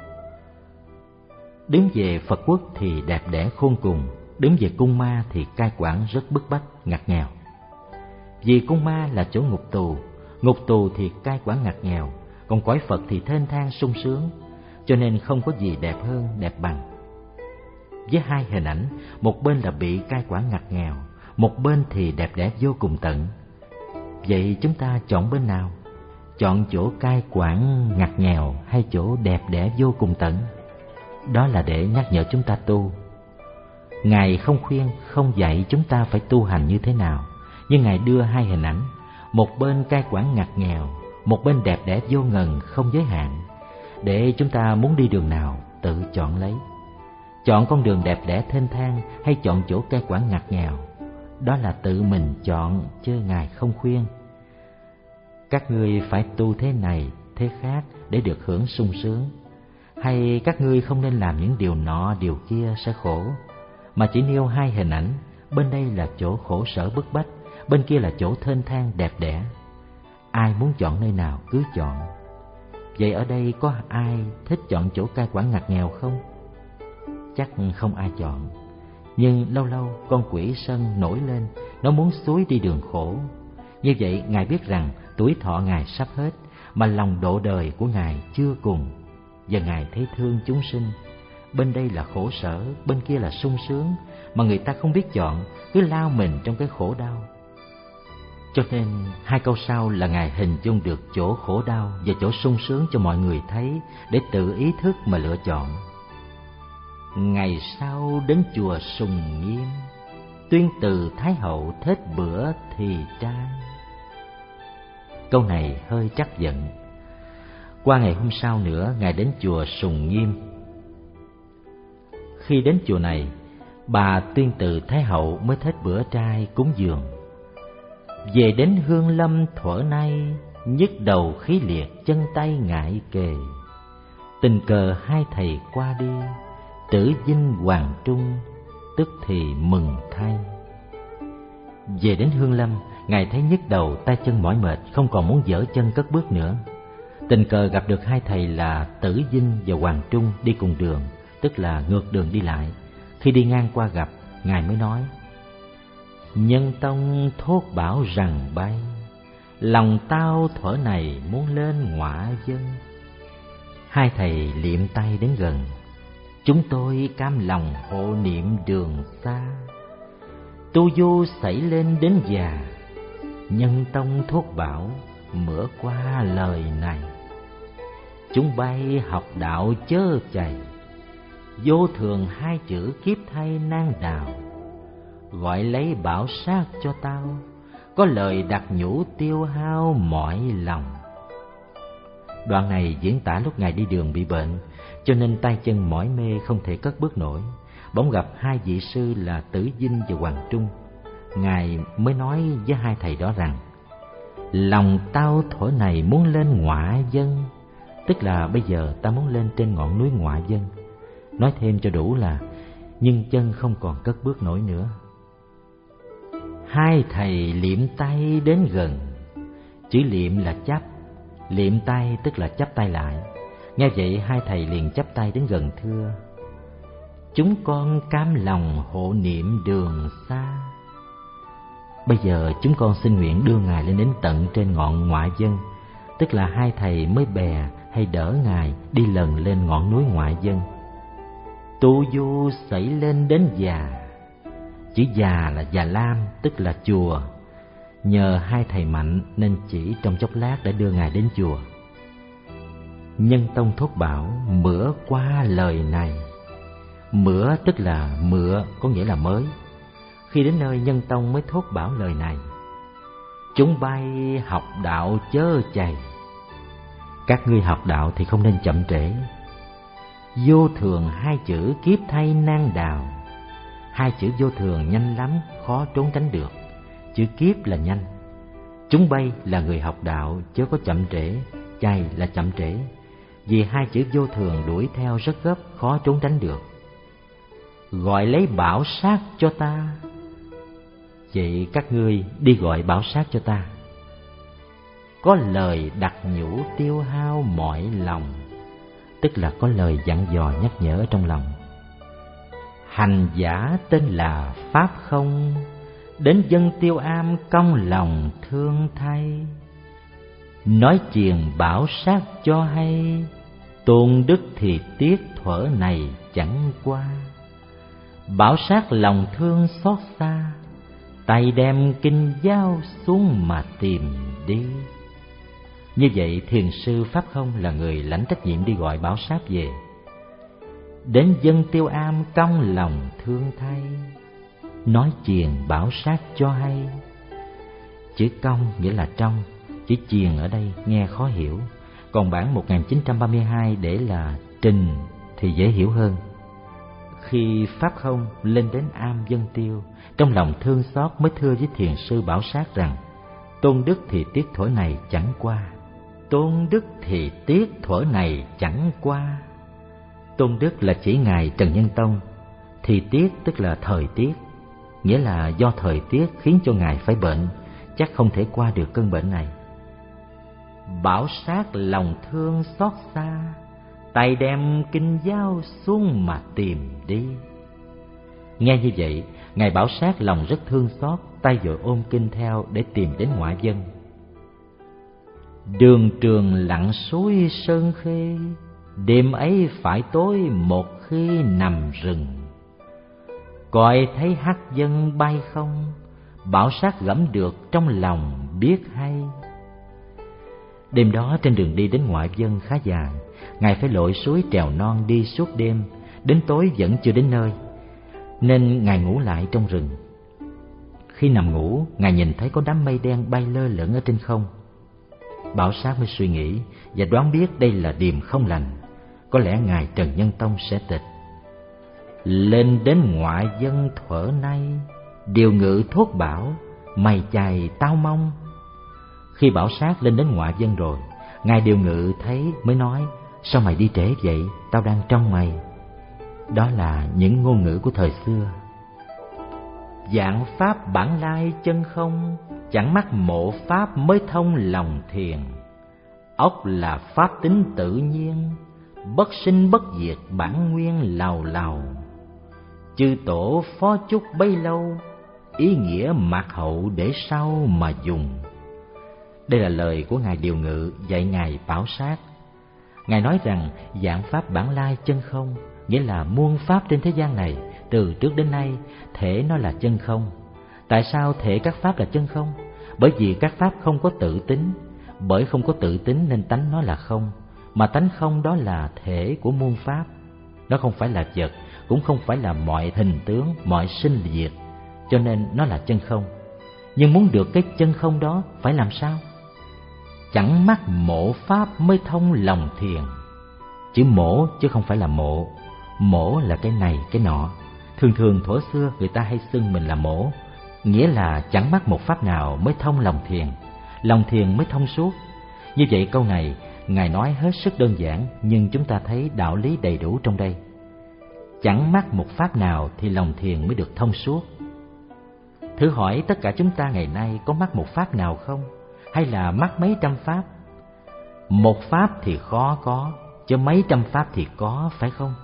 Đứng về Phật quốc thì đẹp đẽ khôn cùng, đứng về cung ma thì cai quản rất bức bách, ngặt nghèo. Vì cung ma là chỗ ngục tù, ngục tù thì cai quản ngặt nghèo, còn cõi Phật thì thênh thang sung sướng, cho nên không có gì đẹp hơn, đẹp bằng. Với hai hình ảnh, một bên là bị cai quản ngặt nghèo, một bên thì đẹp đẽ vô cùng tận. Vậy chúng ta chọn bên nào? Chọn chỗ cai quản ngặt nghèo hay chỗ đẹp đẽ vô cùng tận? Đó là để nhắc nhở chúng ta tu. Ngài không khuyên, không dạy chúng ta phải tu hành như thế nào, nhưng Ngài đưa hai hình ảnh, một bên cai quản ngặt nghèo, một bên đẹp đẽ vô ngần không giới hạn, để chúng ta muốn đi đường nào tự chọn lấy. Chọn con đường đẹp đẽ thênh thang hay chọn chỗ cai quản ngặt nghèo, đó là tự mình chọn, chứ Ngài không khuyên. Các ngươi phải tu thế này, thế khác để được hưởng sung sướng, hay các ngươi không nên làm những điều nọ, điều kia sẽ khổ, mà chỉ nêu hai hình ảnh, bên đây là chỗ khổ sở bức bách, bên kia là chỗ thênh thang đẹp đẽ. Ai muốn chọn nơi nào cứ chọn. Vậy ở đây có ai thích chọn chỗ cai quản ngặt nghèo không? Chắc không ai chọn. Nhưng lâu lâu con quỷ sân nổi lên, nó muốn xúi đi đường khổ. Như vậy Ngài biết rằng tuổi thọ Ngài sắp hết, mà lòng độ đời của Ngài chưa cùng, và Ngài thấy thương chúng sinh. Bên đây là khổ sở, bên kia là sung sướng, mà người ta không biết chọn, cứ lao mình trong cái khổ đau. Cho nên hai câu sau là Ngài hình dung được chỗ khổ đau và chỗ sung sướng cho mọi người thấy, để tự ý thức mà lựa chọn. Ngày sau đến chùa Sùng Nghiêm, tuyên từ Thái Hậu thết bữa thì trai. Câu này hơi trắc giận. Qua ngày hôm sau nữa, Ngài đến chùa Sùng Nghiêm. Khi đến chùa này, bà tuyên từ Thái Hậu mới thết bữa trai cúng dường. Về đến Hương Lâm thuở nay, nhức đầu khí liệt, chân tay ngại kề. Tình cờ hai thầy qua đi, Tử Vinh Hoàng Trung, tức thì mừng thay. Về đến Hương Lâm, Ngài thấy nhức đầu, tay chân mỏi mệt, không còn muốn dở chân cất bước nữa. Tình cờ gặp được hai thầy là Tử Vinh và Hoàng Trung đi cùng đường, tức là ngược đường đi lại. Khi đi ngang qua gặp, Ngài mới nói: Nhân tông thốt bảo rằng bay, lòng tao thuở này muốn lên ngọa dân. Hai thầy liệm tay đến gần, chúng tôi cam lòng hộ niệm đường xa. Tu du xảy lên đến già, nhân tông thốt bảo mửa qua lời này. Chúng bay học đạo chớ chày, vô thường hai chữ kiếp thay nan đào. Gọi lấy bảo sát cho tao, có lời đặt nhủ tiêu hao mỏi lòng. Đoạn này diễn tả lúc Ngài đi đường bị bệnh, cho nên tay chân mỏi mê không thể cất bước nổi. Bỗng gặp hai vị sư là Tử Vinh và Hoàng Trung. Ngài mới nói với hai thầy đó rằng: Lòng tao thuở này muốn lên ngọa dân, tức là bây giờ ta muốn lên trên ngọn núi ngọa dân. Nói thêm cho đủ là nhưng chân không còn cất bước nổi nữa. Hai thầy liệm tay đến gần. Chữ liệm là chắp, liệm tay tức là chắp tay lại. Nghe vậy hai thầy liền chắp tay đến gần thưa: Chúng con cam lòng hộ niệm đường xa. Bây giờ chúng con xin nguyện đưa Ngài lên đến tận trên ngọn ngoại dân, tức là hai thầy mới bè hay đỡ Ngài đi lần lên ngọn núi ngoại dân. Tu du xảy lên đến già. Chữ già là Già Lam, tức là chùa. Nhờ hai thầy mạnh nên chỉ trong chốc lát đã đưa Ngài đến chùa. Nhân tông thốt bảo mửa qua lời này. Mửa tức là mựa, có nghĩa là mới. Khi đến nơi, Nhân tông mới thốt bảo lời này: Chúng bay học đạo chớ chày. Các ngươi học đạo thì không nên chậm trễ. Vô thường hai chữ kiếp thay nan đào. Hai chữ vô thường nhanh lắm, khó trốn tránh được. Chữ kiếp là nhanh. Chúng bay là người học đạo, chớ có chậm trễ. Chày là chậm trễ. Vì hai chữ vô thường đuổi theo rất gấp, khó trốn tránh được. Gọi lấy bảo sát cho ta, Vậy các ngươi đi gọi bảo sát cho ta. Có lời đặt nhủ tiêu hao mọi lòng, tức là có lời dặn dò nhắc nhở ở trong lòng. Hành giả tên là Pháp Không, đến dân Tiêu Am cong lòng thương thay. Nói chiền bảo sát cho hay, tôn đức thì tiếc thuở này chẳng qua. Bảo sát lòng thương xót xa, tay đem kinh giao xuống mà tìm đi. Như vậy thiền sư Pháp Không là người lãnh trách nhiệm đi gọi bảo sát về. Đến dân Tiêu Am cong lòng thương thay, nói chiền bảo sát cho hay. Chữ cong nghĩa là trong, chữ chiền ở đây nghe khó hiểu, còn bản một nghìn chín trăm ba mươi hai để là trình thì dễ hiểu hơn. Khi Pháp Không lên đến am Dân Tiêu, trong lòng thương xót mới thưa với thiền sư bảo sát rằng: tôn đức thì tiếc thuở này chẳng qua. Tôn đức thì tiếc thuở này chẳng qua. Tôn đức là chỉ ngài Trần Nhân Tông, thì tiếc tức là thời tiết, nghĩa là do thời tiết khiến cho ngài phải bệnh, chắc không thể qua được cơn bệnh này. Bảo sát lòng thương xót xa, tay đem kinh giao xuống mà tìm đi. Nghe như vậy, ngài bảo sát lòng rất thương xót, tay vội ôm kinh theo để tìm đến ngoại dân. Đường trường lặng suối sơn khê, đêm ấy phải tối một khi nằm rừng. Coi thấy hắc dân bay không, bảo sát gẫm được trong lòng biết hay. Đêm đó trên đường đi đến ngoại dân khá dài, ngài phải lội suối trèo non đi suốt đêm, đến tối vẫn chưa đến nơi, nên ngài ngủ lại trong rừng. Khi nằm ngủ, ngài nhìn thấy có đám mây đen bay lơ lửng ở trên không. Bảo sát mới suy nghĩ và đoán biết đây là điềm không lành, có lẽ ngài Trần Nhân Tông sẽ tịch. Lên đến ngoại dân thuở nay, điều ngự thốt bảo, mày chài tao mong. Khi bảo sát lên đến ngoại dân rồi, ngài điều ngự thấy mới nói: sao mày đi trễ vậy, tao đang trong mày. Đó là những ngôn ngữ của thời xưa. Dạng pháp bản lai chân không, chẳng mắc mộ pháp mới thông lòng thiền. Ốc là pháp tính tự nhiên, bất sinh bất diệt bản nguyên lào lào. Chư tổ phó chúc bấy lâu, ý nghĩa mạc hậu để sau mà dùng. Đây là lời của ngài điều ngự dạy ngài bảo sát. Ngài nói rằng dạng pháp bản lai chân không, nghĩa là muôn pháp trên thế gian này từ trước đến nay thể nó là chân không. Tại sao thể các pháp là chân không? Bởi vì các pháp không có tự tính, bởi không có tự tính nên tánh nó là không, mà tánh không đó là thể của muôn pháp. Nó không phải là vật, cũng không phải là mọi hình tướng, mọi sinh diệt, cho nên nó là chân không. Nhưng muốn được cái chân không đó phải làm sao? Chẳng mắc mộ pháp mới thông lòng thiền. Chữ mổ chứ không phải là mộ. Mổ là cái này cái nọ. Thường thường thuở xưa người ta hay xưng mình là mổ, nghĩa là chẳng mắc một pháp nào mới thông lòng thiền, lòng thiền mới thông suốt. Như vậy câu này ngài nói hết sức đơn giản, nhưng chúng ta thấy đạo lý đầy đủ trong đây. Chẳng mắc một pháp nào thì lòng thiền mới được thông suốt. Thử hỏi tất cả chúng ta ngày nay có mắc một pháp nào không? Hay là mắc mấy trăm pháp? Một pháp thì khó có, chứ mấy trăm pháp thì có, phải không?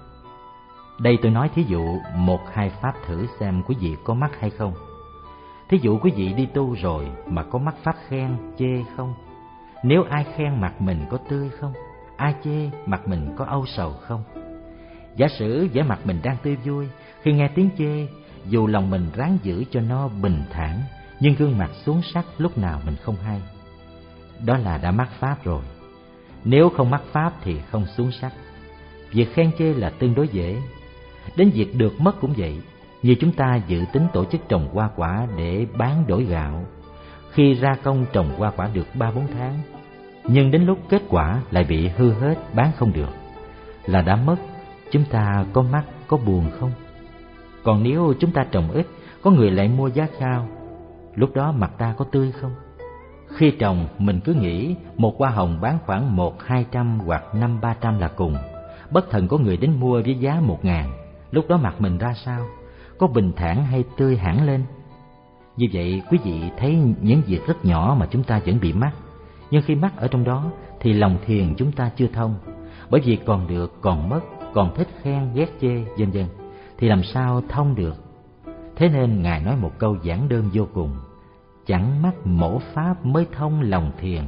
Đây tôi nói thí dụ một hai pháp thử xem quý vị có mắc hay không. Thí dụ quý vị đi tu rồi mà có mắc pháp khen, chê không? Nếu ai khen mặt mình có tươi không? Ai chê mặt mình có âu sầu không? Giả sử vẻ mặt mình đang tươi vui, khi nghe tiếng chê, dù lòng mình ráng giữ cho nó bình thản, nhưng gương mặt xuống sắc lúc nào mình không hay. Đó là đã mắc pháp rồi. Nếu không mắc pháp thì không xuống sắc. Việc khen chê là tương đối dễ. Đến việc được mất cũng vậy. Như chúng ta dự tính tổ chức trồng hoa quả để bán đổi gạo, khi ra công trồng hoa quả được ba bốn tháng, nhưng đến lúc kết quả lại bị hư hết, bán không được, là đã mất. Chúng ta có mắc, có buồn không? Còn nếu chúng ta trồng ít, có người lại mua giá cao, lúc đó mặt ta có tươi không? Khi trồng mình cứ nghĩ một hoa hồng bán khoảng một hai trăm hoặc năm ba trăm là cùng, bất thần có người đến mua với giá một ngàn, lúc đó mặt mình ra sao? Có bình thản hay tươi hẳn lên? Như vậy quý vị thấy những việc rất nhỏ mà chúng ta vẫn bị mắc, nhưng khi mắc ở trong đó thì lòng thiền chúng ta chưa thông, bởi vì còn được, còn mất, còn thích khen ghét chê vân vân, thì làm sao thông được. Thế nên Ngài nói một câu giản đơn vô cùng: chẳng mắc mổ pháp mới thông lòng thiền.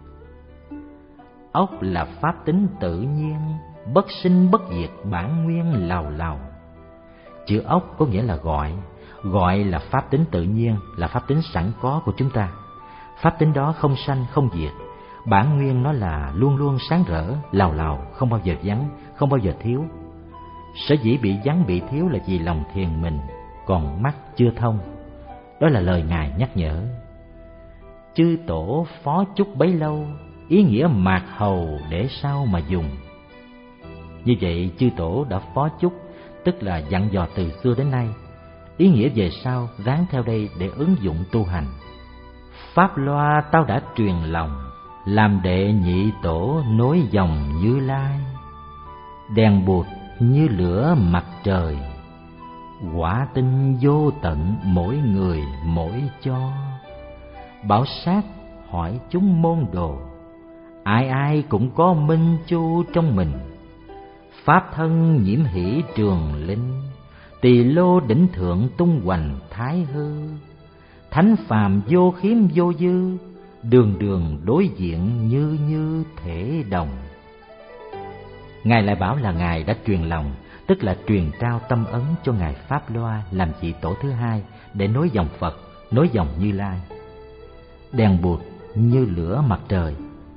Ốc là pháp tính tự nhiên, bất sinh bất diệt bản nguyên lào lào. Chữ ốc có nghĩa là gọi, gọi là pháp tính tự nhiên, là pháp tính sẵn có của chúng ta. Pháp tính đó không sanh không diệt, bản nguyên nó là luôn luôn sáng rỡ, lào lào, không bao giờ vắng, không bao giờ thiếu. Sở dĩ bị vắng bị thiếu là vì lòng thiền mình còn mắt chưa thông. Đó là lời Ngài nhắc nhở. Chư tổ phó chúc bấy lâu, ý nghĩa mạt hầu để sao mà dùng. Như vậy chư tổ đã phó chúc, tức là dặn dò từ xưa đến nay. Ý nghĩa về sau ráng theo đây để ứng dụng tu hành. Pháp loa tao đã truyền lòng, làm đệ nhị tổ nối dòng Như Lai. Đèn bụt như lửa mặt trời, quả tinh vô tận mỗi người mỗi cho. Bảo sát hỏi chúng môn đồ, ai ai cũng có minh chu trong mình. Pháp thân nhiễm hỷ trường linh, tỳ lô đỉnh thượng tung hoành thái hư. Thánh phàm vô khiếm vô dư, đường đường đối diện như như thể đồng. Ngài lại bảo là Ngài đã truyền lòng, tức là truyền trao tâm ấn cho Ngài Pháp Loa làm vị tổ thứ hai để nối dòng Phật, nối dòng Như Lai. Đèn bụt như lửa mặt trời,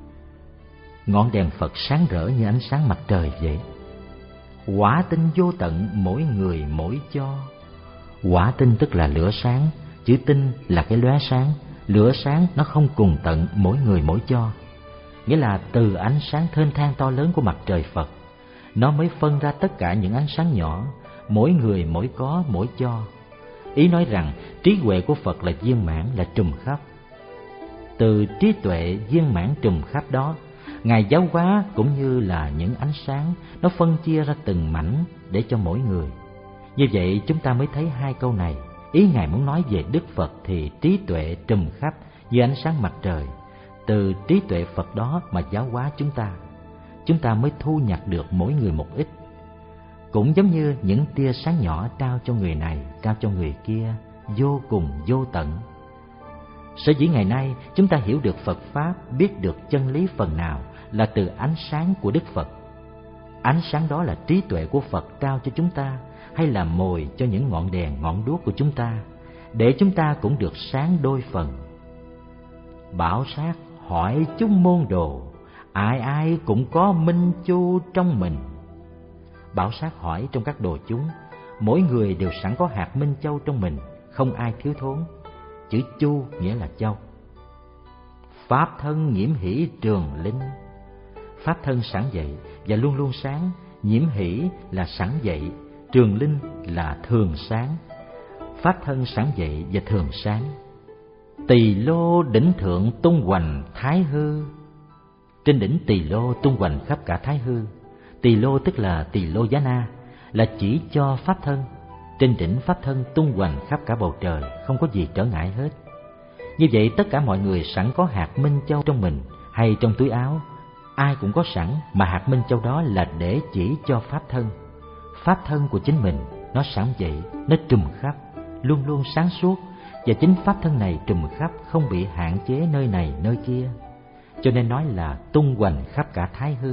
ngọn đèn Phật sáng rỡ như ánh sáng mặt trời vậy. Quả tinh vô tận mỗi người mỗi cho. Quả tinh tức là lửa sáng, chữ tinh là cái lóe sáng, lửa sáng nó không cùng tận mỗi người mỗi cho. Nghĩa là từ ánh sáng thênh thang to lớn của mặt trời Phật, nó mới phân ra tất cả những ánh sáng nhỏ, mỗi người mỗi có mỗi cho. Ý nói rằng trí huệ của Phật là viên mãn, là trùm khắp. Từ trí tuệ viên mãn trùm khắp đó, Ngài giáo hóa cũng như là những ánh sáng, nó phân chia ra từng mảnh để cho mỗi người. Như vậy chúng ta mới thấy hai câu này. Ý Ngài muốn nói về Đức Phật thì trí tuệ trùm khắp như ánh sáng mặt trời. Từ trí tuệ Phật đó mà giáo hóa chúng ta, chúng ta mới thu nhặt được mỗi người một ít. Cũng giống như những tia sáng nhỏ trao cho người này, trao cho người kia, vô cùng vô tận. Sở dĩ ngày nay chúng ta hiểu được Phật Pháp, biết được chân lý phần nào là từ ánh sáng của Đức Phật. Ánh sáng đó là trí tuệ của Phật trao cho chúng ta, hay là mồi cho những ngọn đèn, ngọn đuốc của chúng ta, để chúng ta cũng được sáng đôi phần. Bảo sát hỏi chúng môn đồ, ai ai cũng có minh chu trong mình. Bảo sát hỏi trong các đồ chúng, mỗi người đều sẵn có hạt minh châu trong mình, không ai thiếu thốn. Chữ chu nghĩa là châu. Pháp thân nhiễm hỷ trường linh. Pháp thân sẵn dậy và luôn luôn sáng, nhiễm hỷ là sẵn dậy, trường linh là thường sáng. Pháp thân sẵn dậy và thường sáng. Tỳ lô đỉnh thượng tung hoành thái hư. Trên đỉnh tỳ lô tung hoành khắp cả thái hư. Tỳ lô tức là tỳ lô giá na, là chỉ cho pháp thân. Trên đỉnh pháp thân tung hoành khắp cả bầu trời, không có gì trở ngại hết. Như vậy tất cả mọi người sẵn có hạt minh châu trong mình hay trong túi áo, ai cũng có sẵn, mà hạt minh châu đó là để chỉ cho pháp thân. Pháp thân của chính mình nó sẵn dậy, nó trùm khắp, luôn luôn sáng suốt, và chính pháp thân này trùm khắp, không bị hạn chế nơi này nơi kia, cho nên nói là tung hoành khắp cả thái hư.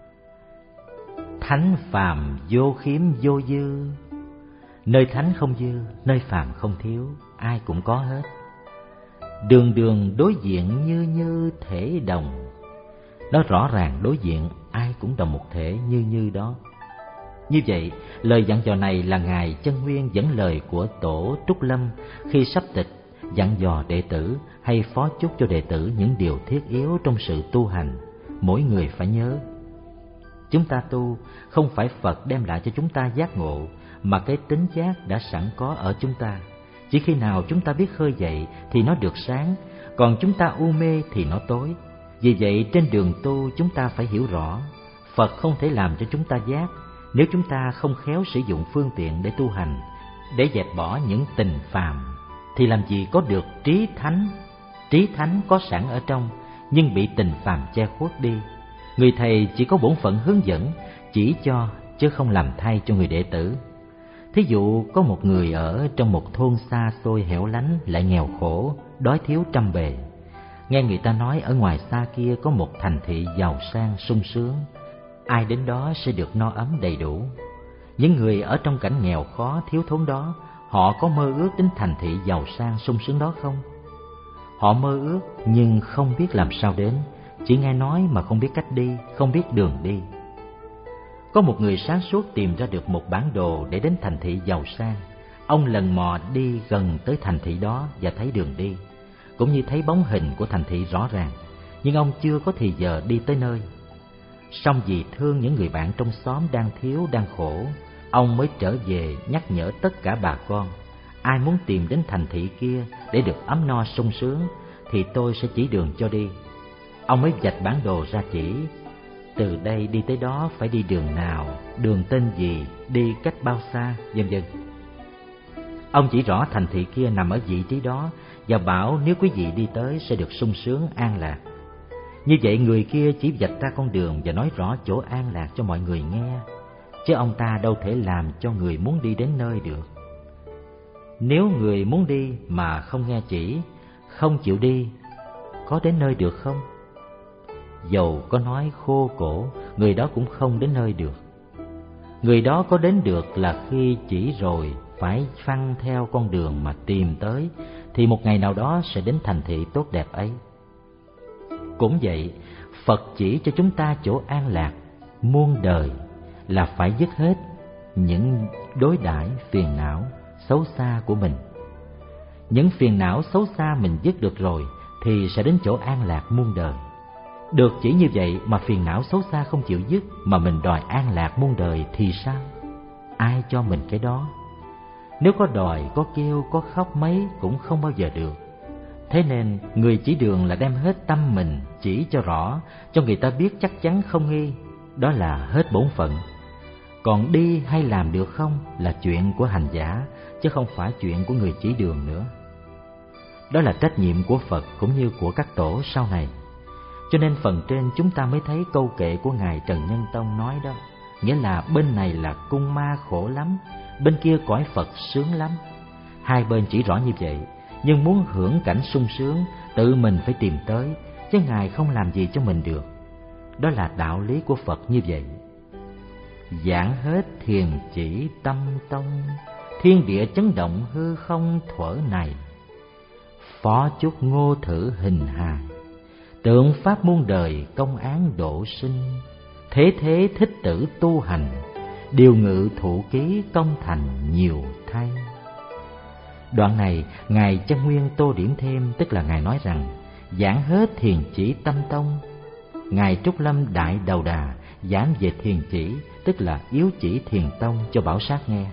Thánh phàm vô khiếm vô dư. Nơi thánh không dư, nơi phàm không thiếu, ai cũng có hết. Đường đường đối diện như như thể đồng. Nó rõ ràng đối diện, ai cũng đồng một thể như như đó. Như vậy, lời dặn dò này là Ngài Chân Nguyên dẫn lời của Tổ Trúc Lâm khi sắp tịch, dặn dò đệ tử hay phó chúc cho đệ tử những điều thiết yếu trong sự tu hành, mỗi người phải nhớ. Chúng ta tu không phải Phật đem lại cho chúng ta giác ngộ, mà cái tính giác đã sẵn có ở chúng ta. Chỉ khi nào chúng ta biết khơi dậy thì nó được sáng, còn chúng ta u mê thì nó tối. Vì vậy trên đường tu chúng ta phải hiểu rõ, Phật không thể làm cho chúng ta giác nếu chúng ta không khéo sử dụng phương tiện để tu hành, để dẹp bỏ những tình phàm. thì làm gì có được trí thánh. Trí thánh có sẵn ở trong, nhưng bị tình phàm che khuất đi. Người thầy chỉ có bổn phận hướng dẫn, chỉ cho, chứ không làm thay cho người đệ tử. Thí dụ có một người ở trong một thôn xa xôi hẻo lánh, lại nghèo khổ, đói thiếu trăm bề. Nghe người ta nói ở ngoài xa kia có một thành thị giàu sang sung sướng, ai đến đó sẽ được no ấm đầy đủ. Những người ở trong cảnh nghèo khó thiếu thốn đó, họ có mơ ước đến thành thị giàu sang sung sướng đó không? Họ mơ ước nhưng không biết làm sao đến, chỉ nghe nói mà không biết cách đi, không biết đường đi. Có một người sáng suốt tìm ra được một bản đồ để đến thành thị giàu sang. Ông lần mò đi gần tới thành thị đó và thấy đường đi, cũng như thấy bóng hình của thành thị rõ ràng, nhưng ông chưa có thì giờ đi tới nơi. Song vì thương những người bạn trong xóm đang thiếu, đang khổ, ông mới trở về nhắc nhở tất cả bà con: ai muốn tìm đến thành thị kia để được ấm no sung sướng thì tôi sẽ chỉ đường cho đi. Ông mới vạch bản đồ ra chỉ: từ đây đi tới đó phải đi đường nào, đường tên gì, đi cách bao xa, vân vân. Ông chỉ rõ thành thị kia nằm ở vị trí đó và bảo nếu quý vị đi tới sẽ được sung sướng an lạc. Như vậy người kia chỉ vạch ra con đường và nói rõ chỗ an lạc cho mọi người nghe, chứ ông ta đâu thể làm cho người muốn đi đến nơi được. Nếu người muốn đi mà không nghe chỉ, không chịu đi, có đến nơi được không? Dầu có nói khô cổ, người đó cũng không đến nơi được. Người đó có đến được là khi chỉ rồi phải phăng theo con đường mà tìm tới, thì một ngày nào đó sẽ đến thành thị tốt đẹp ấy. Cũng vậy, Phật chỉ cho chúng ta chỗ an lạc muôn đời là phải dứt hết những đối đãi phiền não xấu xa của mình. Những phiền não xấu xa mình dứt được rồi thì sẽ đến chỗ an lạc muôn đời. Được chỉ như vậy mà phiền não xấu xa không chịu dứt mà mình đòi an lạc muôn đời thì sao? Ai cho mình cái đó? Nếu có đòi, có kêu, có khóc mấy cũng không bao giờ được. Thế nên người chỉ đường là đem hết tâm mình chỉ cho rõ, cho người ta biết chắc chắn không nghi, đó là hết bổn phận. Còn đi hay làm được không là chuyện của hành giả, chứ không phải chuyện của người chỉ đường nữa. Đó là trách nhiệm của Phật cũng như của các tổ sau này. Cho nên phần trên chúng ta mới thấy câu kệ của Ngài Trần Nhân Tông nói đó, nghĩa là bên này là cung ma khổ lắm, bên kia cõi Phật sướng lắm. Hai bên chỉ rõ như vậy, nhưng muốn hưởng cảnh sung sướng, tự mình phải tìm tới, chứ Ngài không làm gì cho mình được. Đó là đạo lý của Phật như vậy. Giảng hết thiền chỉ tâm tông, thiên địa chấn động hư không thuở này. Phó chúc ngô thử hình hài, tượng pháp muôn đời công án độ sinh. Thế thế thích tử tu hành, điều ngự thụ ký công thành nhiều thay. Đoạn này Ngài Chân Nguyên tô điểm thêm, tức là Ngài nói rằng giảng hết thiền chỉ tâm tông. Ngài Trúc Lâm Đại Đầu Đà giảng về thiền chỉ, tức là yếu chỉ thiền tông cho Bảo Sát nghe.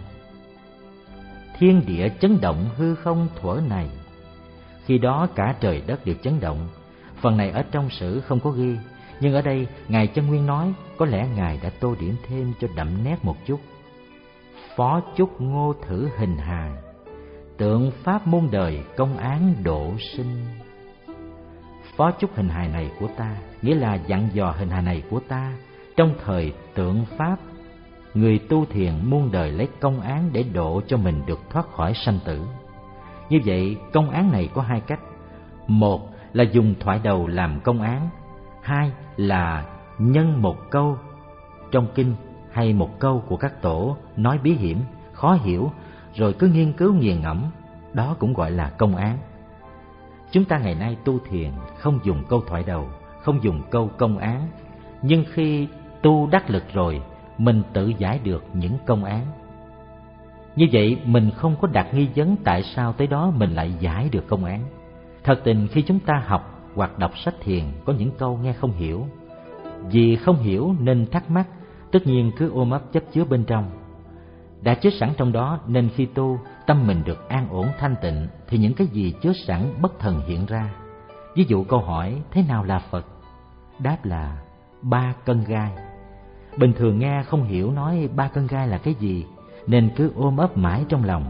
Thiên địa chấn động hư không thuở này, khi đó cả trời đất đều chấn động. Phần này ở trong sử không có ghi, nhưng ở đây Ngài Chân Nguyên nói, có lẽ Ngài đã tô điểm thêm cho đậm nét một chút. Phó chúc ngô thử hình hài, tượng pháp muôn đời công án độ sinh. Phó chúc hình hài này của ta, nghĩa là dặn dò hình hài này của ta trong thời tượng pháp. Người tu thiền muôn đời lấy công án để độ cho mình được thoát khỏi sanh tử. Như vậy công án này có hai cách: một là dùng thoại đầu làm công án, hai là nhân một câu trong kinh hay một câu của các tổ nói bí hiểm, khó hiểu, rồi cứ nghiên cứu nghiền ngẫm, đó cũng gọi là công án. Chúng ta ngày nay tu thiền không dùng câu thoại đầu, không dùng câu công án, nhưng khi tu đắc lực rồi, mình tự giải được những công án. Như vậy mình không có đặt nghi vấn tại sao tới đó mình lại giải được công án. Thật tình khi chúng ta học hoặc đọc sách thiền có những câu nghe không hiểu, vì không hiểu nên thắc mắc, tất nhiên cứ ôm ấp chấp chứa bên trong. Đã chứa sẵn trong đó nên khi tu, tâm mình được an ổn thanh tịnh, thì những cái gì chứa sẵn bất thần hiện ra. Ví dụ câu hỏi thế nào là Phật? Đáp là ba cân gai. Bình thường nghe không hiểu nói ba cân gai là cái gì, nên cứ ôm ấp mãi trong lòng.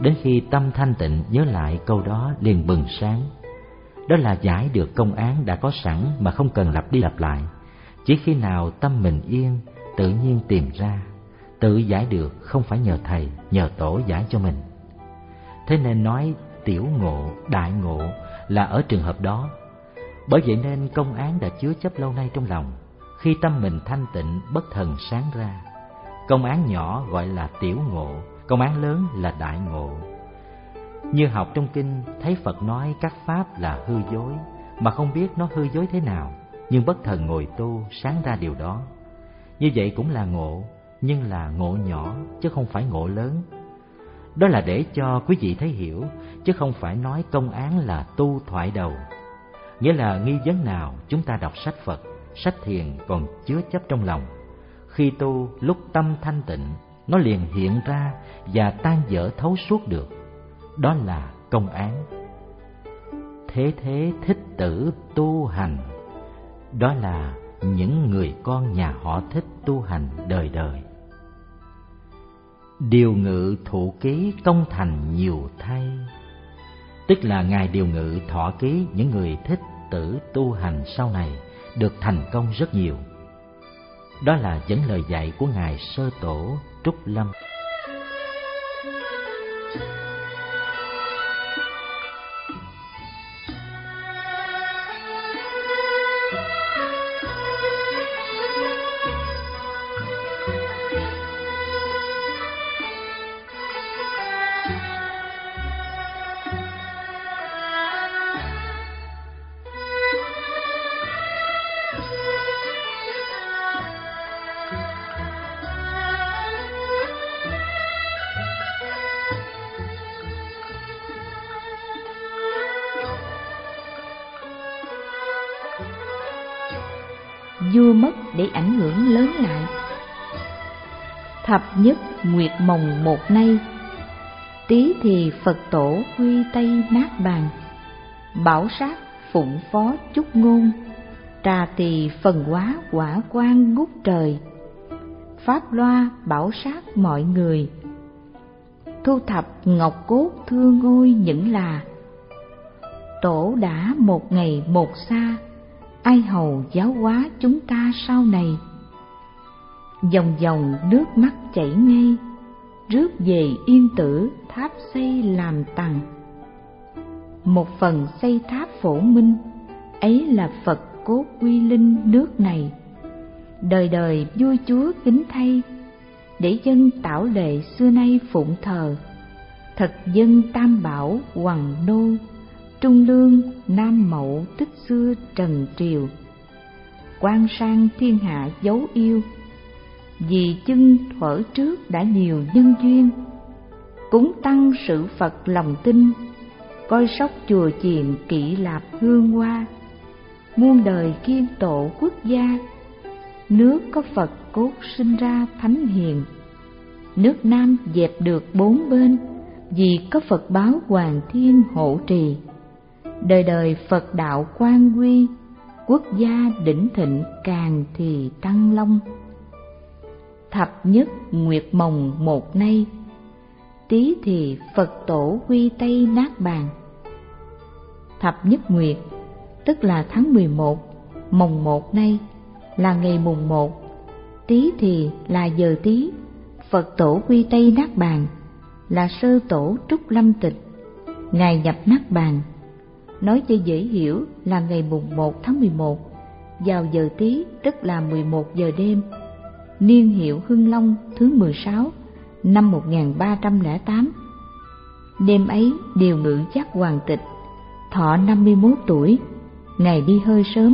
Đến khi tâm thanh tịnh nhớ lại câu đó liền bừng sáng. Đó là giải được công án đã có sẵn mà không cần lặp đi lặp lại. Chỉ khi nào tâm mình yên, tự nhiên tìm ra. Tự giải được, không phải nhờ thầy, nhờ tổ giải cho mình. Thế nên nói tiểu ngộ, đại ngộ là ở trường hợp đó. Bởi vậy nên công án đã chứa chấp lâu nay trong lòng, khi tâm mình thanh tịnh bất thần sáng ra. Công án nhỏ gọi là tiểu ngộ, công án lớn là đại ngộ. Như học trong kinh thấy Phật nói các pháp là hư dối, mà không biết nó hư dối thế nào, nhưng bất thần ngồi tu sáng ra điều đó. Như vậy cũng là ngộ, nhưng là ngộ nhỏ chứ không phải ngộ lớn. Đó là để cho quý vị thấy hiểu, chứ không phải nói công án là tu thoại đầu. Nghĩa là nghi vấn nào chúng ta đọc sách Phật, sách thiền còn chứa chấp trong lòng. Khi tu, lúc tâm thanh tịnh, nó liền hiện ra và tan dở thấu suốt được. Đó là công án. Thế thế thích tử tu hành, đó là những người con nhà họ Thích tu hành đời đời. Điều ngự thụ ký công thành nhiều thay, tức là Ngài điều ngự thọ ký những người thích tử tu hành sau này được thành công rất nhiều. Đó là dẫn lời dạy của Ngài Sơ Tổ Trúc Lâm. Vua mất để ảnh hưởng lớn lại. Thập nhất nguyệt mồng một nay, tí thì Phật tổ huy tây nát bàn. Bảo sát phụng phó chúc ngôn, trà tỳ phần hóa quả quang ngút trời. Pháp loa bảo sát mọi người, thu thập ngọc cốt thương ngôi những là. Tổ đã một ngày một xa, ai hầu giáo hóa chúng ta sau này. Dòng dòng nước mắt chảy ngay, rước về yên tử tháp xây làm tầng. Một phần xây tháp Phổ Minh, ấy là Phật cốt quy linh nước này. Đời đời vua chúa kính thay, để dân tảo lệ xưa nay phụng thờ. Thật dân tam bảo hoằng nô, Trung Lương, Nam Mậu tích xưa Trần Triều. Quan sang thiên hạ dấu yêu, vì chân thuở trước đã nhiều nhân duyên. Cúng tăng sự Phật lòng tin, coi sóc chùa chiền kỵ lạp hương hoa. Muôn đời kiên tổ quốc gia, nước có Phật cốt sinh ra thánh hiền. Nước Nam dẹp được bốn bên, vì có Phật báo Hoàng Thiên hộ trì. Đời đời Phật đạo quang quy, quốc gia đỉnh thịnh càng thì tăng long. Thập nhất nguyệt mồng một nay, tí thì Phật tổ huy tây nát bàn. Thập nhất nguyệt tức là tháng mười một, mồng một nay là ngày mùng một, tí thì là giờ tí. Phật tổ huy tây nát bàn là Sơ Tổ Trúc Lâm Tịch, Ngài nhập nát bàn. Nói cho dễ hiểu là ngày mùng một tháng mười một, vào giờ tí tức là mười một giờ đêm, niên hiệu Hưng Long thứ mười sáu, năm một nghìn ba trăm lẻ tám. Đêm ấy điều ngự giác hoàng tịch, thọ năm mươi mốt tuổi, Ngài đi hơi sớm.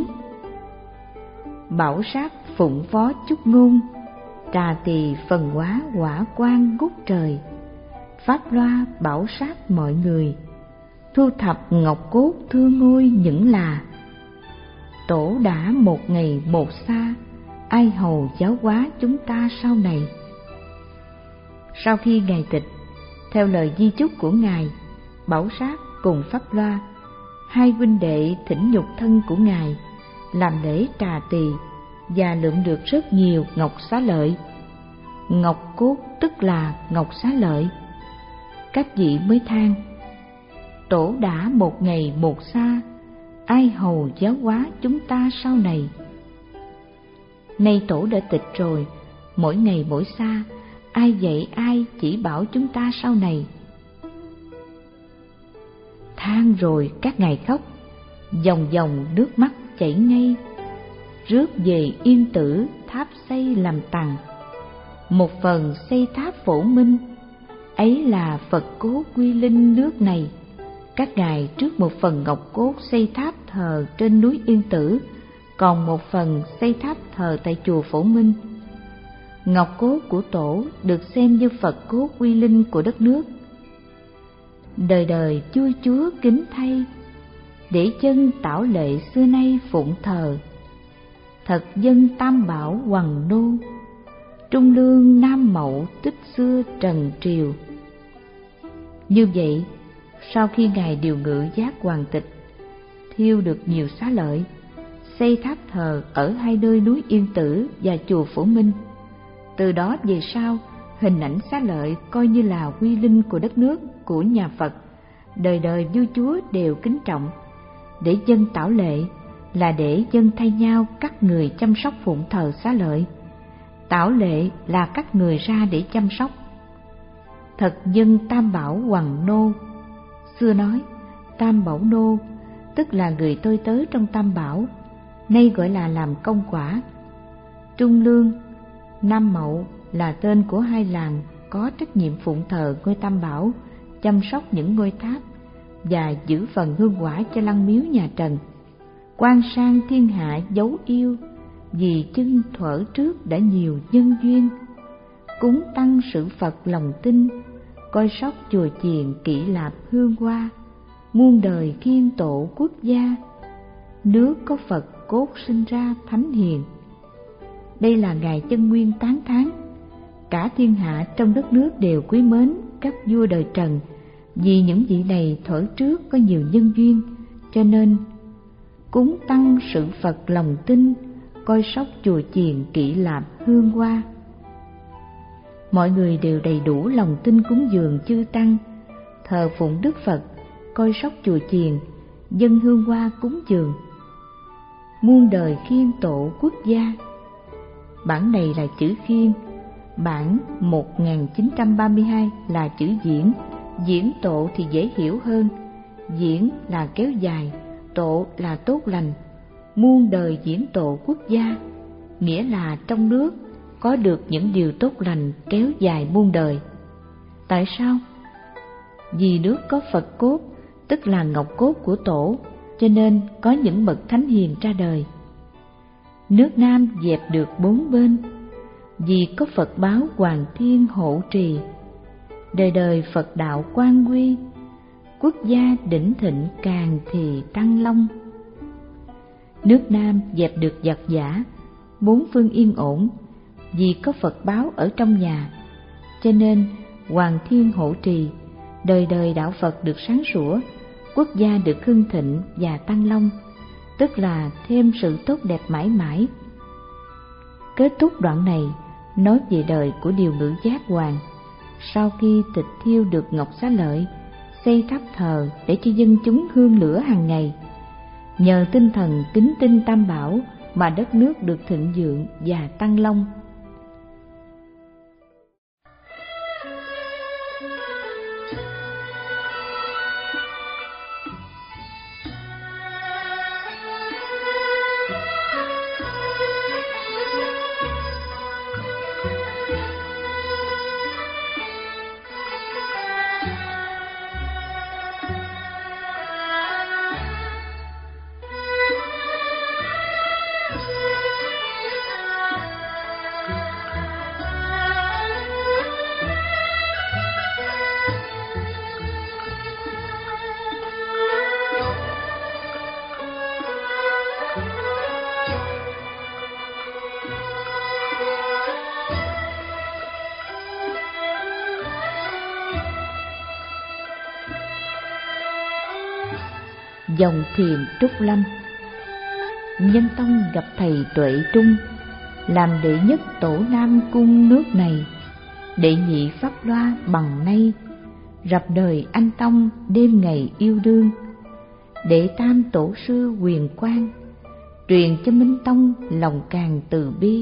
Bảo sát phụng phó chúc ngôn, trà tỳ phần hóa quả quang ngút trời. Pháp loa bảo sát mọi người, thu thập ngọc cốt thương ngôi những là. Tổ đã một ngày một xa, ai hầu giáo hóa chúng ta sau này. Sau khi Ngài tịch, theo lời di chúc của Ngài, Bảo Sát cùng Pháp Loa, hai huynh đệ thỉnh nhục thân của Ngài, làm lễ trà tỳ và lượm được rất nhiều ngọc xá lợi. Ngọc cốt tức là ngọc xá lợi. các vị mới than: Tổ đã một ngày một xa, ai hầu giáo hóa chúng ta sau này? Nay Tổ đã tịch rồi, mỗi ngày mỗi xa, ai dạy ai chỉ bảo chúng ta sau này? Than rồi các ngài khóc, dòng dòng nước mắt chảy ngay, rước về Yên Tử tháp xây làm tằng. Một phần xây tháp Phổ Minh, ấy là Phật cốt quy linh nước này. Các ngài trước một phần ngọc cốt xây tháp thờ trên núi Yên Tử, còn một phần xây tháp thờ tại chùa Phổ Minh. Ngọc cốt của Tổ được xem như Phật cốt quy linh của đất nước. Đời đời vua chúa kính thay, để chân tảo lệ xưa nay phụng thờ. Thật dân tam bảo hoằng nô, trung lương nam mậu tích xưa trần triều. Như vậy, sau khi ngài điều ngự giác hoàng tịch, thiêu được nhiều xá lợi, xây tháp thờ ở hai nơi núi Yên Tử và chùa Phổ Minh. Từ đó về sau, hình ảnh xá lợi coi như là quy linh của đất nước, của nhà Phật, đời đời vua chúa đều kính trọng. Để dân tảo lệ là để dân thay nhau các người chăm sóc phụng thờ xá lợi. Tảo lệ là các người ra để chăm sóc. Thật dân tam bảo hoằng nô. Xưa nói tam bảo nô tức là người tôi tớ trong tam bảo, nay gọi là làm công quả. Trung lương, nam mậu là tên của hai làng có trách nhiệm phụng thờ ngôi tam bảo, chăm sóc những ngôi tháp và giữ phần hương quả cho lăng miếu nhà Trần. Quan sang thiên hạ dấu yêu, vì chân thuở trước đã nhiều nhân duyên. Cúng tăng sự Phật lòng tin, coi sóc chùa chiền kỹ lạp hương hoa. Muôn đời kiên tổ quốc gia, nước có Phật cốt sinh ra thánh hiền. Đây là ngài Chân Nguyên tán thán. Cả thiên hạ trong đất nước đều quý mến các vua đời Trần, vì những vị này thuở trước có nhiều nhân duyên, cho nên cúng tăng sự Phật lòng tin, coi sóc chùa chiền kỹ lạp hương hoa. Mọi người đều đầy đủ lòng tin cúng dường chư tăng, thờ phụng Đức Phật, coi sóc chùa chiền, dâng hương hoa cúng dường. Muôn đời khiên tổ quốc gia. Bản này là chữ khiên, bản một nghìn chín trăm ba mươi hai là chữ diễn. Diễn tổ thì dễ hiểu hơn. Diễn là kéo dài, tổ là tốt lành. Muôn đời diễn tổ quốc gia, nghĩa là trong nước có được những điều tốt lành kéo dài muôn đời. Tại sao? Vì nước có Phật cốt, tức là ngọc cốt của Tổ, cho nên có những bậc thánh hiền ra đời. Nước Nam dẹp được bốn bên, vì có Phật báo Hoàng Thiên hộ trì. Đời đời Phật đạo quan quy, quốc gia đỉnh thịnh càng thì tăng long. Nước Nam dẹp được giặc giả, bốn phương yên ổn, vì có Phật báo ở trong nhà, cho nên Hoàng Thiên hộ trì, đời đời đạo Phật được sáng sủa, quốc gia được hưng thịnh và tăng long, tức là thêm sự tốt đẹp mãi mãi. Kết thúc đoạn này nói về đời của Điều Ngự Giác Hoàng. Sau khi tịch thiêu được ngọc xá lợi, xây tháp thờ để cho dân chúng hương lửa hàng ngày. Nhờ tinh thần kính tinh tam bảo mà đất nước được thịnh vượng và tăng long. Dòng thiền Trúc Lâm. Nhân tông gặp thầy Tuệ Trung, làm đệ nhất tổ Nam cung nước này, đệ nhị pháp loa bằng nay, rập đời anh tông đêm ngày yêu đương. Đệ tam tổ sư Huyền Quang, truyền cho Minh Tông lòng càng từ bi.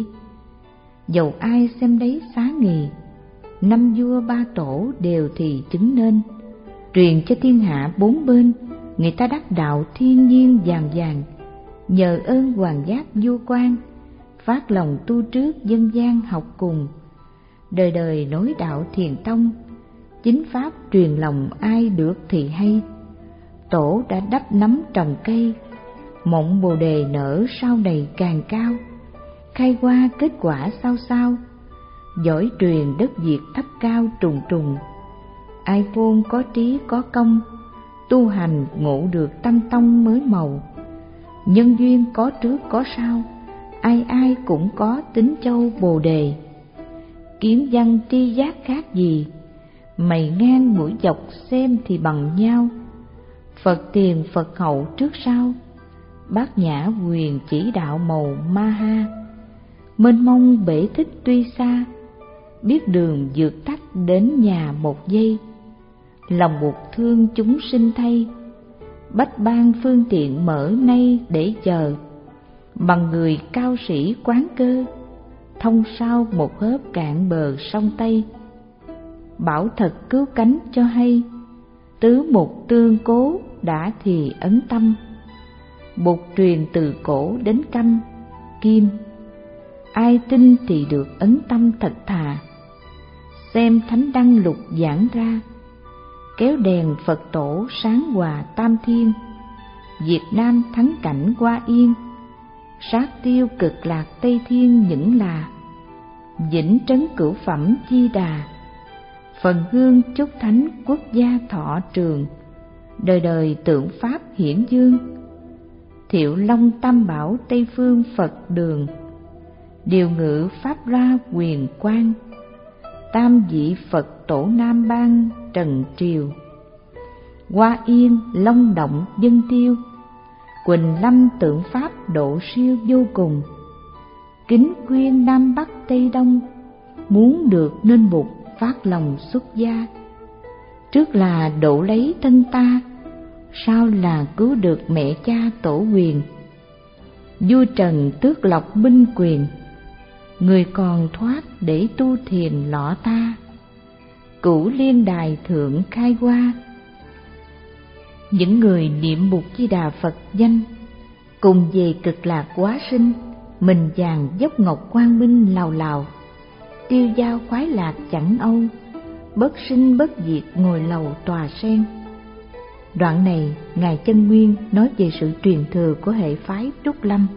Dầu ai xem đấy xá nghì, năm vua ba tổ đều thì chứng nên. Truyền cho thiên hạ bốn bên, người ta đắc đạo thiên nhiên vàng vàng. Nhờ ơn hoàng giác vua quan, phát lòng tu trước dân gian học cùng. Đời đời nối đạo thiền tông, chính pháp truyền lòng ai được thì hay. Tổ đã đắp nắm trồng cây, mộng bồ đề nở sau này càng cao. Khai qua kết quả sao sao, giỏi truyền đất Việt thấp cao trùng trùng. Ai khôn có trí có công, tu hành ngộ được tâm tông mới màu. Nhân duyên có trước có sau, ai ai cũng có tính châu bồ đề. Kiến văn tri giác khác gì, mày ngang mũi dọc xem thì bằng nhau. Phật tiền Phật hậu trước sau, Bát Nhã Quyền chỉ đạo màu ma ha. Mênh mông bể thích tuy xa, biết đường vượt tắt đến nhà một giây. Lòng buộc thương chúng sinh thay, bách ban phương tiện mở nay để chờ. Bằng người cao sĩ quán cơ, thông sau một hớp cạn bờ sông Tây. Bảo thật cứu cánh cho hay, tứ mục tương cố đã thì ấn tâm. Bục truyền từ cổ đến căm, kim. Ai tin thì được ấn tâm thật thà. Xem thánh đăng lục giảng ra, kéo đèn Phật tổ sáng hòa tam thiên. Việt Nam thắng cảnh Hoa Yên, sát tiêu cực lạc Tây Thiên những là. Vĩnh trấn cửu phẩm Chi Đà, phần hương chúc thánh quốc gia thọ trường. Đời đời tượng pháp hiển dương, Thiệu Long Tam Bảo Tây Phương Phật đường. Điều ngự pháp ra Huyền Quang, tam vị Phật tổ Nam Ban trần triều. Hoa Yên Long động dân tiêu, Quỳnh Lâm tượng pháp độ siêu vô cùng. Kính khuyên Nam Bắc Tây Đông, muốn được nên bục phát lòng xuất gia. Trước là độ lấy thân ta, sau là cứu được mẹ cha tổ huyền. Vua Trần tước lộc binh quyền, người còn thoát để tu thiền lọ ta. Cửu liên đài thượng khai qua, những người niệm Bụt Di Đà Phật danh, cùng về cực lạc hóa sinh. Mình vàng dốc ngọc quang minh lào lào, tiêu dao khoái lạc chẳng âu. Bất sinh bất diệt ngồi lầu tòa sen. Đoạn này Ngài Chân Nguyên nói về sự truyền thừa của hệ phái Trúc Lâm.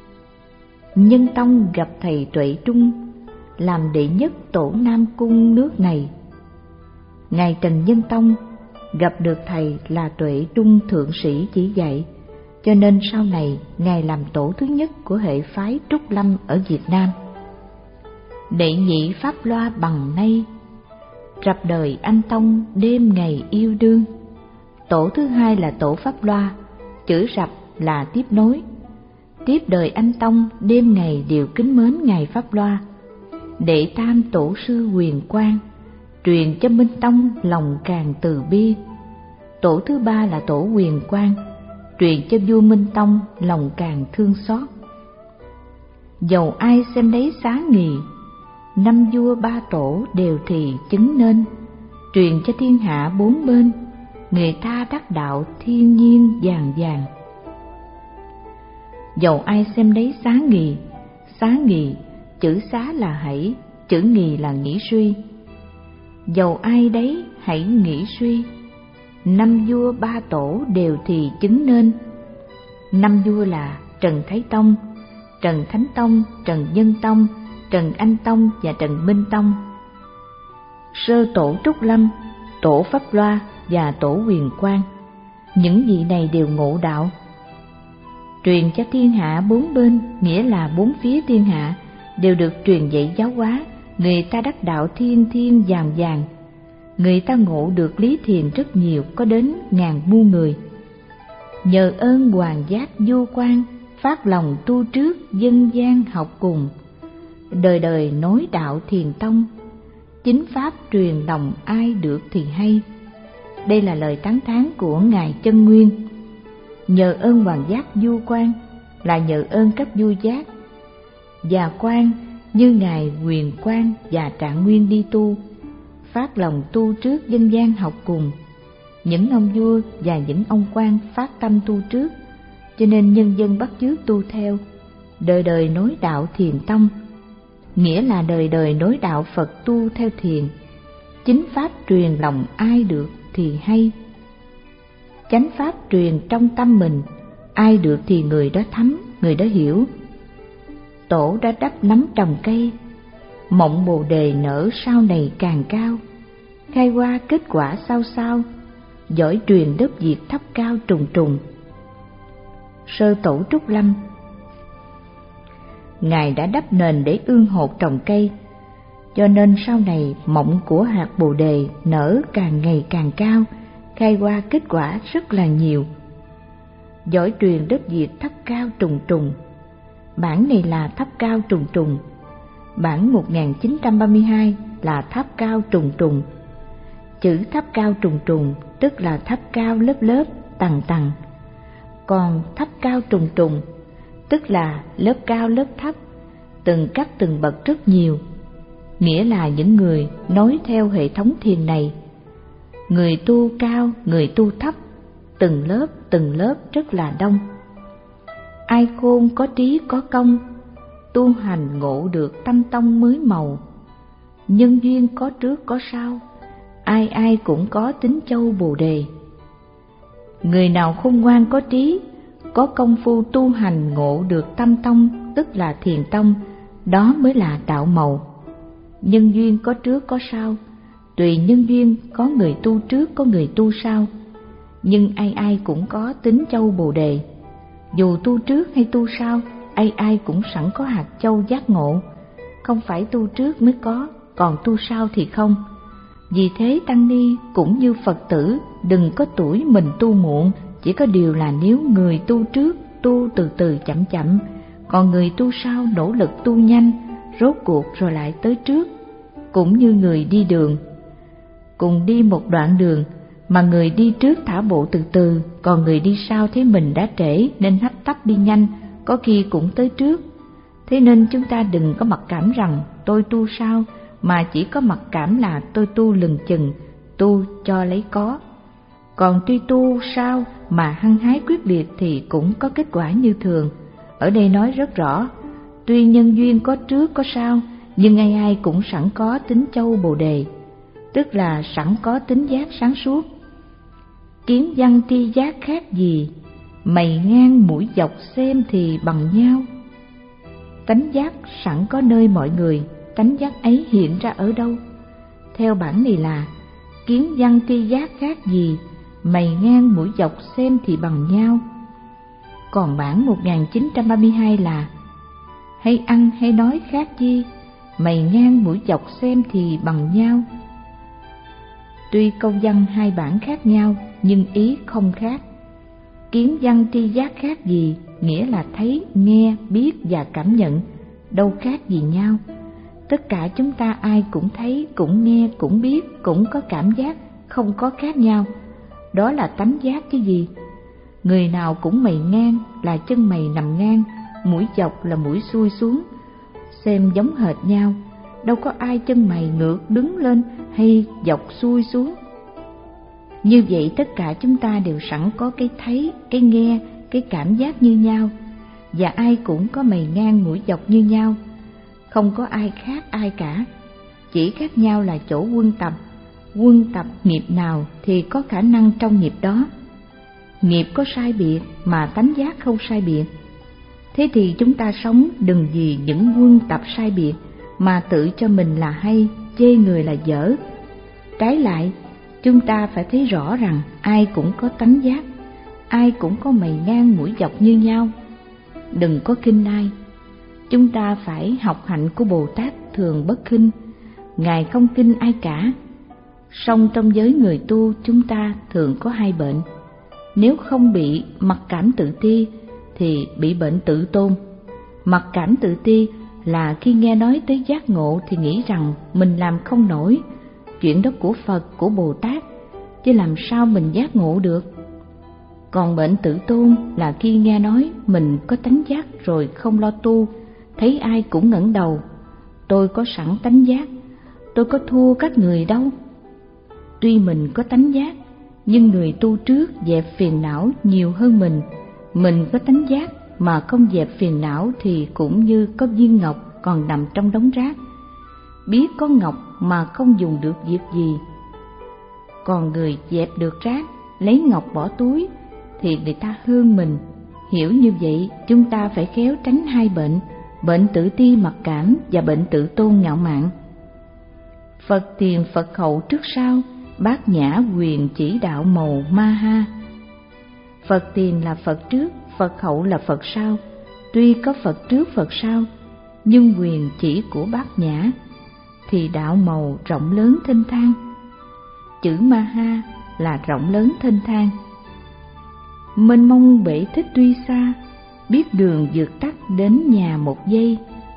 Nhân Tông gặp thầy Tuệ Trung, làm đệ nhất tổ Nam Cung nước này. Ngài Trần Nhân Tông gặp được thầy là Tuệ Trung thượng sĩ chỉ dạy, cho nên sau này Ngài làm tổ thứ nhất của hệ phái Trúc Lâm ở Việt Nam. Đệ nhị Pháp Loa bằng nay, rập đời anh Tông đêm ngày yêu đương. Tổ thứ hai là tổ Pháp Loa, chữ rập là tiếp nối. Tiếp đời anh Tông đêm ngày đều kính mến Ngài Pháp Loa. Đệ tam tổ sư Huyền Quang, truyền cho Minh Tông lòng càng từ bi. Tổ thứ ba là tổ Huyền Quang, truyền cho vua Minh Tông lòng càng thương xót. Dầu ai xem đấy xá nghì, năm vua ba tổ đều thì chứng nên. Truyền cho thiên hạ bốn bên, người ta đắc đạo thiên nhiên vàng vàng. Dầu ai xem đấy xá nghì, xá nghì chữ xá là hãy, chữ nghì là nghĩ suy. Dầu ai đấy hãy nghĩ suy, năm vua ba tổ đều thì chứng nên. Năm vua là Trần Thái Tông, Trần Thánh Tông, Trần Nhân Tông, Trần Anh Tông và Trần Minh Tông. Sơ tổ Trúc Lâm, tổ Pháp Loa và tổ Huyền Quang, những vị này đều ngộ đạo. Truyền cho thiên hạ bốn bên, nghĩa là bốn phía thiên hạ đều được truyền dạy giáo hóa. Người ta đắc đạo thiên thiên vàng vàng, người ta ngộ được lý thiền rất nhiều, có đến ngàn muôn người. Nhờ ơn hoàng giác vô quan, phát lòng tu trước dân gian học cùng. Đời đời nối đạo thiền tông, chính pháp truyền lòng ai được thì hay. Đây là lời tán thán của Ngài Chân Nguyên. Nhờ ơn Hoàng Giác Du Quan là nhờ ơn các vua giác, và quan như Ngài Quyền Quang và Trạng Nguyên đi tu, phát lòng tu trước dân gian học cùng. Những ông vua và những ông quan phát tâm tu trước, cho nên nhân dân bắt chước tu theo, đời đời nối đạo Thiền Tông, nghĩa là đời đời nối đạo Phật tu theo thiền. Chính pháp truyền lòng ai được thì hay, chánh pháp truyền trong tâm mình, ai được thì người đó thấm, người đó hiểu. Tổ đã đắp nắm trồng cây, mộng bồ đề nở sau này càng cao, khai hoa kết quả sao sao, giỏi truyền đất Việt thấp cao trùng trùng. Sơ Tổ Trúc Lâm, Ngài đã đắp nền để ương hột trồng cây, cho nên sau này mộng của hạt bồ đề nở càng ngày càng cao, khai hoa kết quả rất là nhiều. Giỏi truyền đất Việt thấp cao trùng trùng. Bản này là thấp cao trùng trùng, bản một nghìn chín trăm ba mươi hai là thấp cao trùng trùng. Chữ thấp cao trùng trùng tức là thấp cao lớp lớp, tầng tầng. Còn thấp cao trùng trùng tức là lớp cao lớp thấp, từng cấp từng bậc rất nhiều, nghĩa là những người nối theo hệ thống thiền này, người tu cao, người tu thấp, từng lớp từng lớp rất là đông. Ai khôn có trí có công, tu hành ngộ được tâm tông mới màu. Nhân duyên có trước có sau, ai ai cũng có tính châu bồ đề. Người nào khôn ngoan có trí, có công phu tu hành ngộ được tâm tông, tức là thiền tông, đó mới là đạo màu. Nhân duyên có trước có sau, tùy nhân duyên có người tu trước có người tu sau, nhưng ai ai cũng có tính châu bồ đề. Dù tu trước hay tu sau, ai ai cũng sẵn có hạt châu giác ngộ, không phải tu trước mới có, còn tu sau thì không. Vì thế tăng ni cũng như Phật tử, đừng có tuổi mình tu muộn, chỉ có điều là nếu người tu trước tu từ từ chậm chậm, còn người tu sau nỗ lực tu nhanh, rốt cuộc rồi lại tới trước. Cũng như người đi đường, cùng đi một đoạn đường, mà người đi trước thả bộ từ từ, còn người đi sau thấy mình đã trễ nên hấp tấp đi nhanh, có khi cũng tới trước. Thế nên chúng ta đừng có mặc cảm rằng tôi tu sau, mà chỉ có mặc cảm là tôi tu lừng chừng, tu cho lấy có. Còn tuy tu sau mà hăng hái quyết liệt thì cũng có kết quả như thường. Ở đây nói rất rõ, tuy nhân duyên có trước có sau, nhưng ai ai cũng sẵn có tính châu bồ đề, tức là sẵn có tính giác sáng suốt. Kiến văn tri giác khác gì, mày ngang mũi dọc xem thì bằng nhau. Tánh giác sẵn có nơi mọi người, tánh giác ấy hiện ra ở đâu? Theo bản này là kiến văn tri giác khác gì, mày ngang mũi dọc xem thì bằng nhau. Còn bản một nghìn chín trăm ba mươi hai là hay ăn hay nói khác chi, mày ngang mũi dọc xem thì bằng nhau. Tuy câu văn hai bản khác nhau nhưng ý không khác. Kiến văn tri giác khác gì, nghĩa là thấy, nghe, biết và cảm nhận, đâu khác gì nhau. Tất cả chúng ta ai cũng thấy, cũng nghe, cũng biết, cũng có cảm giác, không có khác nhau. Đó là tánh giác chứ gì. Người nào cũng mày ngang là chân mày nằm ngang, mũi dọc là mũi xuôi xuống, xem giống hệt nhau. Đâu có ai chân mày ngược đứng lên hay dọc xuôi xuống. Như vậy tất cả chúng ta đều sẵn có cái thấy, cái nghe, cái cảm giác như nhau, và ai cũng có mày ngang mũi dọc như nhau. Không có ai khác ai cả, chỉ khác nhau là chỗ quân tập. Quân tập nghiệp nào thì có khả năng trong nghiệp đó. Nghiệp có sai biệt mà tánh giác không sai biệt. Thế thì chúng ta sống đừng vì những quân tập sai biệt mà tự cho mình là hay, chê người là dở. Trái lại, chúng ta phải thấy rõ rằng ai cũng có tánh giác, ai cũng có mày ngang mũi dọc như nhau. Đừng có khinh ai. Chúng ta phải học hạnh của Bồ Tát Thường Bất Khinh. Ngài không khinh ai cả. Song trong giới người tu chúng ta thường có hai bệnh. Nếu không bị mặc cảm tự ti thì bị bệnh tự tôn. Mặc cảm tự ti là khi nghe nói tới giác ngộ thì nghĩ rằng mình làm không nổi, chuyện đó của Phật, của Bồ Tát, chứ làm sao mình giác ngộ được. Còn bệnh tự tôn là khi nghe nói mình có tánh giác rồi không lo tu, thấy ai cũng ngẩng đầu, tôi có sẵn tánh giác, tôi có thua các người đâu. Tuy mình có tánh giác, nhưng người tu trước dẹp phiền não nhiều hơn mình. Mình có tánh giác mà không dẹp phiền não thì cũng như có viên ngọc còn nằm trong đống rác, biết có ngọc mà không dùng được việc gì. Còn người dẹp được rác, lấy ngọc bỏ túi thì người ta hơn mình. Hiểu như vậy, chúng ta phải khéo tránh hai bệnh, bệnh tự ti mặc cảm và bệnh tự tôn ngạo mạn. Phật tiền Phật hậu trước sau, bát nhã quyền chỉ đạo màu ma ha. Phật tiền là Phật trước, Phật hậu là Phật sau. Tuy có Phật trước Phật sau, nhưng quyền chỉ của bát nhã thì đạo màu rộng lớn thênh thang. Chữ ma ha là rộng lớn thênh thang. Mênh mông bể thích tuy xa, biết đường vượt tắt đến nhà một giây.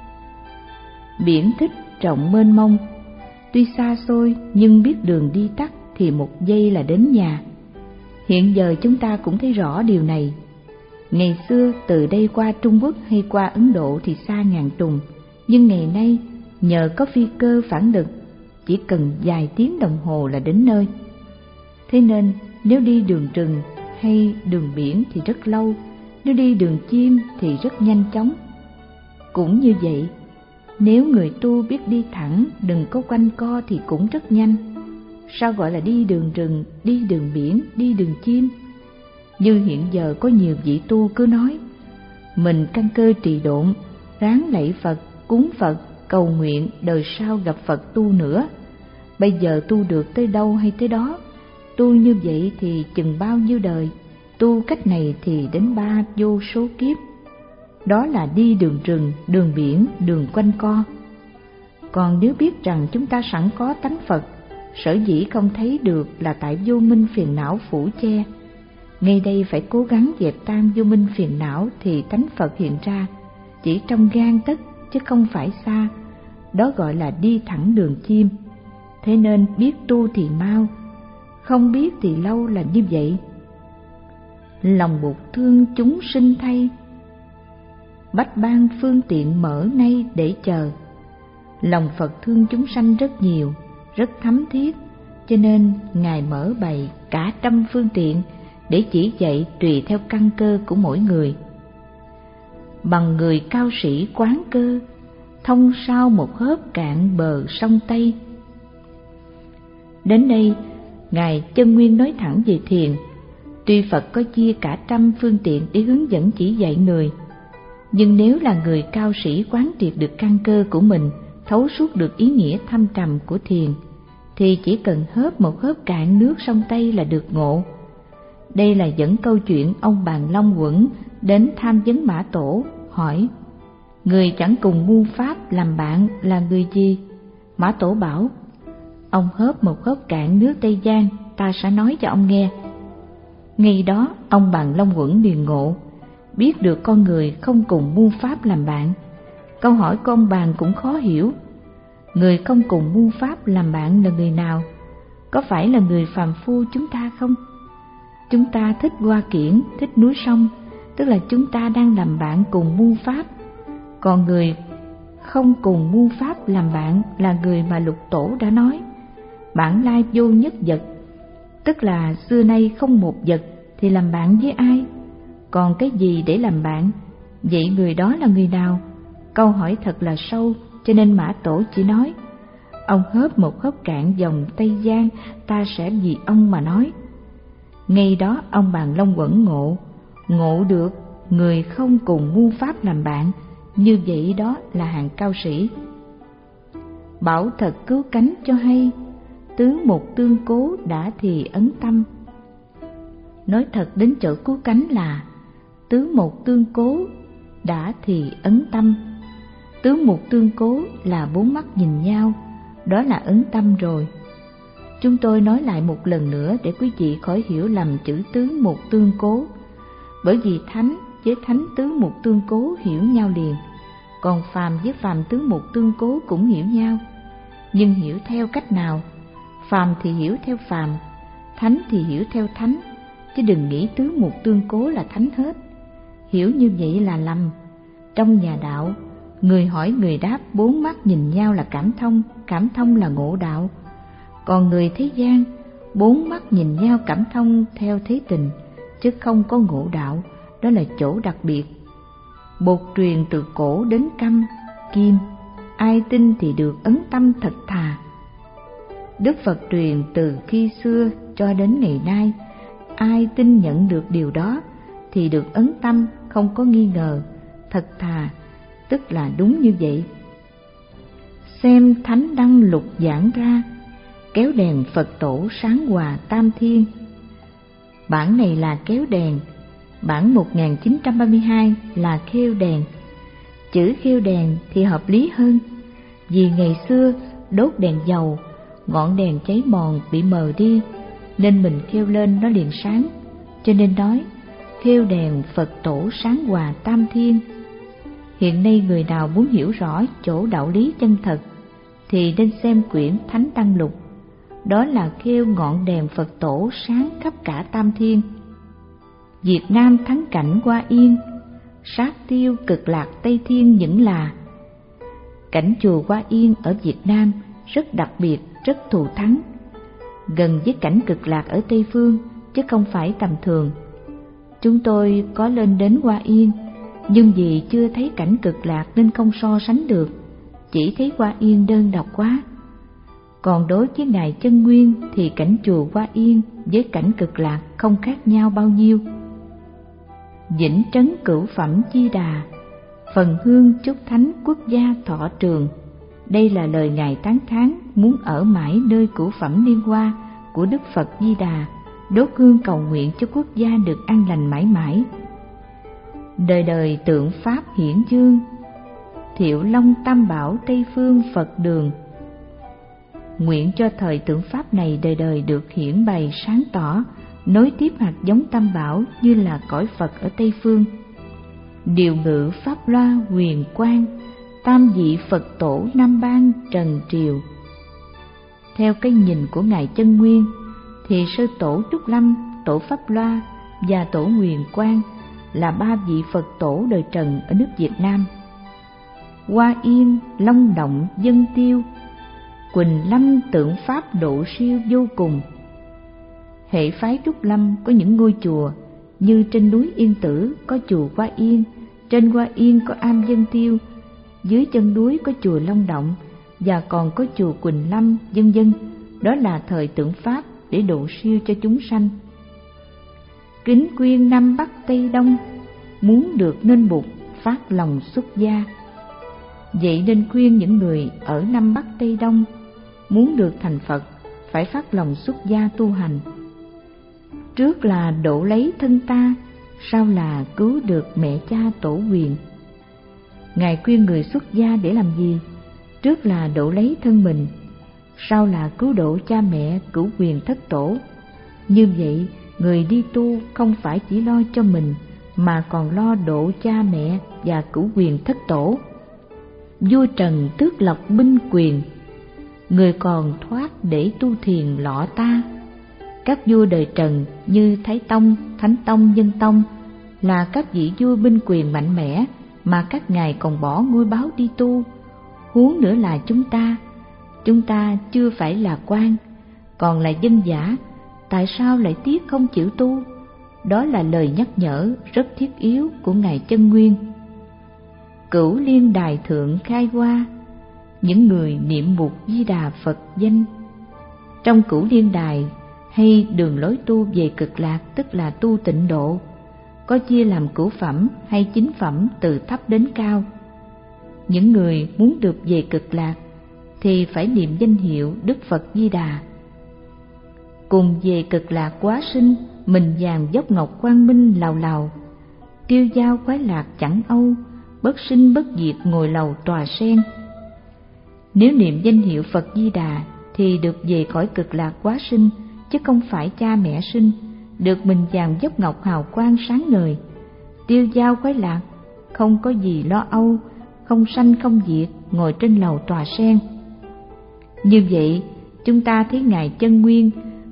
Biển thích rộng mênh mông, tuy xa xôi nhưng biết đường đi tắt thì một giây là đến nhà. Hiện giờ chúng ta cũng thấy rõ điều này. Ngày xưa từ đây qua Trung Quốc hay qua Ấn Độ thì xa ngàn trùng, nhưng ngày nay nhờ có phi cơ phản lực, chỉ cần vài tiếng đồng hồ là đến nơi. Thế nên nếu đi đường rừng hay đường biển thì rất lâu, nếu đi đường chim thì rất nhanh chóng. Cũng như vậy, nếu người tu biết đi thẳng, đừng có quanh co thì cũng rất nhanh. Sao gọi là đi đường rừng, đi đường biển, đi đường chim? Như hiện giờ có nhiều vị tu cứ nói mình căn cơ trì độn, ráng lạy Phật, cúng Phật, cầu nguyện đời sau gặp Phật tu nữa. Bây giờ tu được tới đâu hay tới đó, tu như vậy thì chừng bao nhiêu đời, tu cách này thì đến ba vô số kiếp. Đó là đi đường rừng, đường biển, đường quanh co. Còn nếu biết rằng chúng ta sẵn có tánh Phật, sở dĩ không thấy được là tại vô minh phiền não phủ che. Ngay đây phải cố gắng dẹp tan vô minh phiền não thì tánh Phật hiện ra, chỉ trong gang tấc chứ không phải xa. Đó gọi là đi thẳng đường chim. Thế nên biết tu thì mau, không biết thì lâu là như vậy. Lòng Bụt thương chúng sinh thay, bách ban phương tiện mở nay để chờ. Lòng Phật thương chúng sanh rất nhiều, rất thấm thiết, cho nên Ngài mở bày cả trăm phương tiện để chỉ dạy tùy theo căn cơ của mỗi người. Bằng người cao sĩ quán cơ, thông sao một hớp cạn bờ sông Tây. Đến đây, Ngài Chân Nguyên nói thẳng về thiền. Tuy Phật có chia cả trăm phương tiện để hướng dẫn chỉ dạy người, nhưng nếu là người cao sĩ quán triệt được căn cơ của mình, thấu suốt được ý nghĩa thâm trầm của thiền, thì chỉ cần hớp một hớp cạn nước sông Tây là được ngộ. Đây là dẫn câu chuyện ông Bàn Long Quẩn đến tham vấn Mã Tổ, hỏi: người chẳng cùng mưu pháp làm bạn là người gì? Mã Tổ bảo: ông hớp một hớp cạn nước Tây Giang, ta sẽ nói cho ông nghe. Ngay đó ông Bàn Long Quẩn liền ngộ, biết được con người không cùng mưu pháp làm bạn. Câu hỏi của ông Bàn cũng khó hiểu. Người không cùng mưu pháp làm bạn là người nào? Có phải là người phàm phu chúng ta không? Chúng ta thích hoa kiển, thích núi sông, tức là chúng ta đang làm bạn cùng mưu pháp. Còn người không cùng mưu pháp làm bạn là người mà Lục Tổ đã nói: bản lai vô nhất vật, tức là xưa nay không một vật thì làm bạn với ai? Còn cái gì để làm bạn? Vậy người đó là người nào? Câu hỏi thật là sâu, cho nên Mã Tổ chỉ nói: ông hớp một hớp cạn dòng Tây Giang, ta sẽ vì ông mà nói. Ngay đó ông Bàn Long Quẩn ngộ, ngộ được người không cùng mưu pháp làm bạn, như vậy đó là hàng cao sĩ. Bảo thật cứu cánh cho hay, tướng một tương cố đã thì ấn tâm. Nói thật đến chỗ cứu cánh là tướng một tương cố đã thì ấn tâm. Tướng một tương cố là bốn mắt nhìn nhau, đó là ấn tâm rồi. Chúng tôi nói lại một lần nữa để quý vị khỏi hiểu lầm chữ tướng một tương cố, bởi vì thánh với thánh tướng một tương cố hiểu nhau liền, còn phàm với phàm tướng một tương cố cũng hiểu nhau. Nhưng hiểu theo cách nào? Phàm thì hiểu theo phàm, Thánh thì hiểu theo thánh, chứ đừng nghĩ tứ mục tương cố là thánh hết. Hiểu như vậy là lầm. Trong nhà đạo, người hỏi người đáp, bốn mắt nhìn nhau là cảm thông, cảm thông là ngộ đạo. Còn người thế gian, bốn mắt nhìn nhau cảm thông theo thế tình, chứ không có ngộ đạo, đó là chỗ đặc biệt. Bột truyền từ cổ đến căm, kim, ai tin thì được ấn tâm thật thà. Đức Phật truyền từ khi xưa cho đến ngày nay, ai tin nhận được điều đó thì được ấn tâm, không có nghi ngờ, thật thà, tức là đúng như vậy. Xem thánh đăng lục giảng ra, kéo đèn Phật tổ sáng hòa tam thiên. Bản này là kéo đèn, bản một nghìn chín trăm ba mươi hai là khêu đèn. Chữ khêu đèn thì hợp lý hơn, vì ngày xưa đốt đèn dầu, ngọn đèn cháy mòn bị mờ đi, nên mình khêu lên nó liền sáng, cho nên nói khêu đèn Phật tổ sáng hòa tam thiên. Hiện nay người nào muốn hiểu rõ chỗ đạo lý chân thật thì nên xem quyển Thánh Đăng Lục, đó là khêu ngọn đèn Phật tổ sáng khắp cả tam thiên. Việt Nam thắng cảnh Hoa Yên, sát tiêu cực lạc Tây Thiên những là. Cảnh chùa Hoa Yên ở Việt Nam rất đặc biệt, rất thù thắng, gần với cảnh cực lạc ở Tây Phương, chứ không phải tầm thường. Chúng tôi có lên đến Hoa Yên, nhưng vì chưa thấy cảnh cực lạc nên không so sánh được, chỉ thấy Hoa Yên đơn độc quá. Còn đối với Ngài Chân Nguyên thì cảnh chùa Hoa Yên với cảnh cực lạc không khác nhau bao nhiêu. Vĩnh trấn cửu phẩm Di Đà, phần hương chúc thánh quốc gia thọ trường. Đây là lời Ngài tán thán muốn ở mãi nơi cửu phẩm liên hoa của Đức Phật Di Đà, đốt hương cầu nguyện cho quốc gia được an lành mãi mãi. Đời đời tượng Pháp hiển dương, Thiệu Long Tam Bảo Tây Phương Phật đường. Nguyện cho thời tượng Pháp này đời đời được hiển bày sáng tỏ, nối tiếp hạt giống Tam Bảo như là cõi Phật ở Tây Phương. Điều ngự Pháp Loa huyền quang, tam vị Phật tổ Nam Ban Trần Triều. Theo cái nhìn của Ngài Chân Nguyên thì sư tổ Trúc Lâm, tổ Pháp Loa và tổ Huyền Quang là ba vị Phật tổ đời Trần ở nước Việt Nam. Hoa Yên, Long Động, Dân Tiêu, Quỳnh Lâm tượng Pháp độ siêu vô cùng. Hệ phái Trúc Lâm có những ngôi chùa như trên núi Yên Tử có chùa Hoa Yên, trên Hoa Yên có am Dân Tiêu, dưới chân núi có chùa Long Động và còn có chùa Quỳnh Lâm, vân vân. Đó là thời tượng Pháp để độ siêu cho chúng sanh. Kính khuyên Nam Bắc Tây Đông, muốn được nên bụt phát lòng xuất gia. Vậy nên khuyên những người ở Nam Bắc Tây Đông muốn được thành Phật phải phát lòng xuất gia tu hành. Trước là độ lấy thân ta, sau là cứu được mẹ cha tổ quyền. Ngài khuyên người xuất gia để làm gì? Trước là độ lấy thân mình, sau là cứu độ cha mẹ cửu quyền thất tổ. Như vậy, người đi tu không phải chỉ lo cho mình mà còn lo độ cha mẹ và cửu quyền thất tổ. Vua Trần tước lộc binh quyền, người còn thoát để tu thiền lọ ta. Các vua đời Trần như Thái Tông, Thánh Tông, Nhân Tông là các vị vua binh quyền mạnh mẽ mà các ngài còn bỏ ngôi báo đi tu. Huống nữa là chúng ta, chúng ta chưa phải là quan, còn là dân giả, tại sao lại tiếc không chịu tu? Đó là lời nhắc nhở rất thiết yếu của Ngài Chân Nguyên. Cửu liên đài thượng khai hoa, những người niệm mục Di Đà Phật danh. Trong cửu liên đài hay đường lối tu về cực lạc, tức là tu tịnh độ, có chia làm cửu phẩm hay chính phẩm từ thấp đến cao. Những người muốn được về cực lạc thì phải niệm danh hiệu Đức Phật Di Đà. Cùng về cực lạc quá sinh, mình vàng dốc ngọc quang minh lào lào, tiêu dao khoái lạc chẳng âu, bất sinh bất diệt ngồi lầu tòa sen. Nếu niệm danh hiệu Phật Di Đà thì được về cõi cực lạc quá sinh, chứ không phải cha mẹ sinh, được mình vàng dốc ngọc hào quang sáng ngời, tiêu dao khoái lạc, không có gì lo âu, không sanh không diệt, ngồi trên lầu tòa sen. Như vậy, chúng ta thấy Ngài Chân Nguyên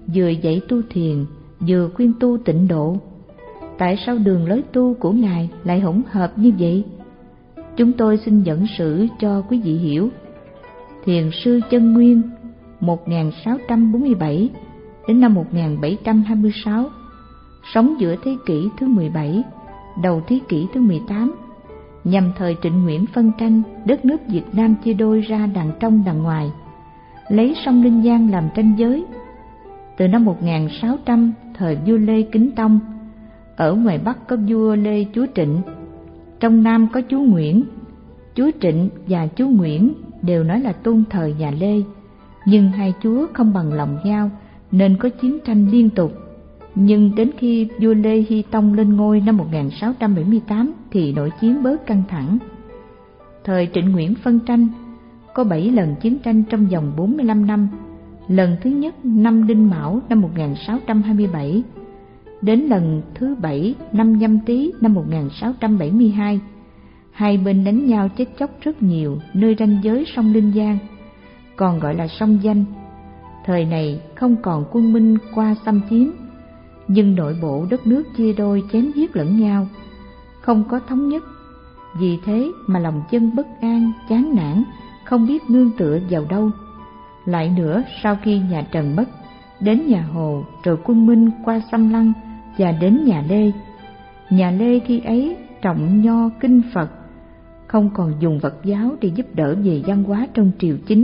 vừa dạy tu thiền, vừa khuyên tu tịnh độ. Tại sao đường lối tu của Ngài lại hỗn hợp như vậy? Chúng tôi xin dẫn sử cho quý vị hiểu. Thiền sư Chân Nguyên một nghìn sáu trăm bốn mươi bảy đến năm một nghìn bảy trăm hai mươi sáu, sống giữa thế kỷ thứ mười bảy, đầu thế kỷ thứ mười tám, nhằm thời Trịnh Nguyễn phân tranh, đất nước Việt Nam chia đôi ra đằng trong đằng ngoài, lấy sông Linh Giang làm ranh giới. Từ năm một nghìn sáu trăm, thời vua Lê Kính Tông, ở ngoài Bắc có vua Lê Chúa Trịnh, trong Nam có chúa Nguyễn. Chúa Trịnh và chúa Nguyễn đều nói là tôn thờ nhà Lê, nhưng hai chúa không bằng lòng nhau nên có chiến tranh liên tục. Nhưng đến khi vua Lê Hy Tông lên ngôi năm một nghìn sáu trăm bảy mươi tám thì nội chiến bớt căng thẳng. Thời Trịnh Nguyễn phân tranh, có bảy lần chiến tranh trong vòng bốn mươi lăm năm. Lần thứ nhất năm Đinh Mão năm một nghìn sáu trăm hai mươi bảy, đến lần thứ bảy năm Nhâm Tý năm một nghìn sáu trăm bảy mươi hai. Hai bên đánh nhau chết chóc rất nhiều nơi ranh giới sông Linh Giang, còn gọi là sông Danh. Thời này không còn quân Minh qua xâm chiếm, nhưng nội bộ đất nước chia đôi, chém giết lẫn nhau, không có thống nhất. Vì thế mà lòng dân bất an, chán nản, không biết nương tựa vào đâu. Lại nữa, sau khi nhà Trần mất, đến nhà Hồ, rồi quân Minh qua xâm lăng và đến nhà Lê. Nhà Lê khi ấy trọng nho kinh Phật, không còn dùng Phật giáo để giúp đỡ về văn hóa trong triều chính,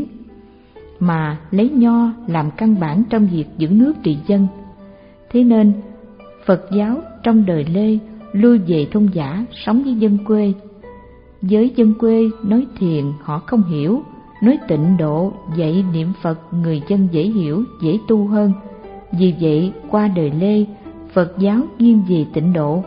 mà lấy nho làm căn bản trong việc giữ nước trị dân. Thế nên Phật giáo trong đời Lê lui về thôn dã, sống với dân quê. Với dân quê nói thiền họ không hiểu, nói tịnh độ dạy niệm Phật người dân dễ hiểu, dễ tu hơn. Vì vậy qua đời Lê, Phật giáo nghiêng về tịnh độ.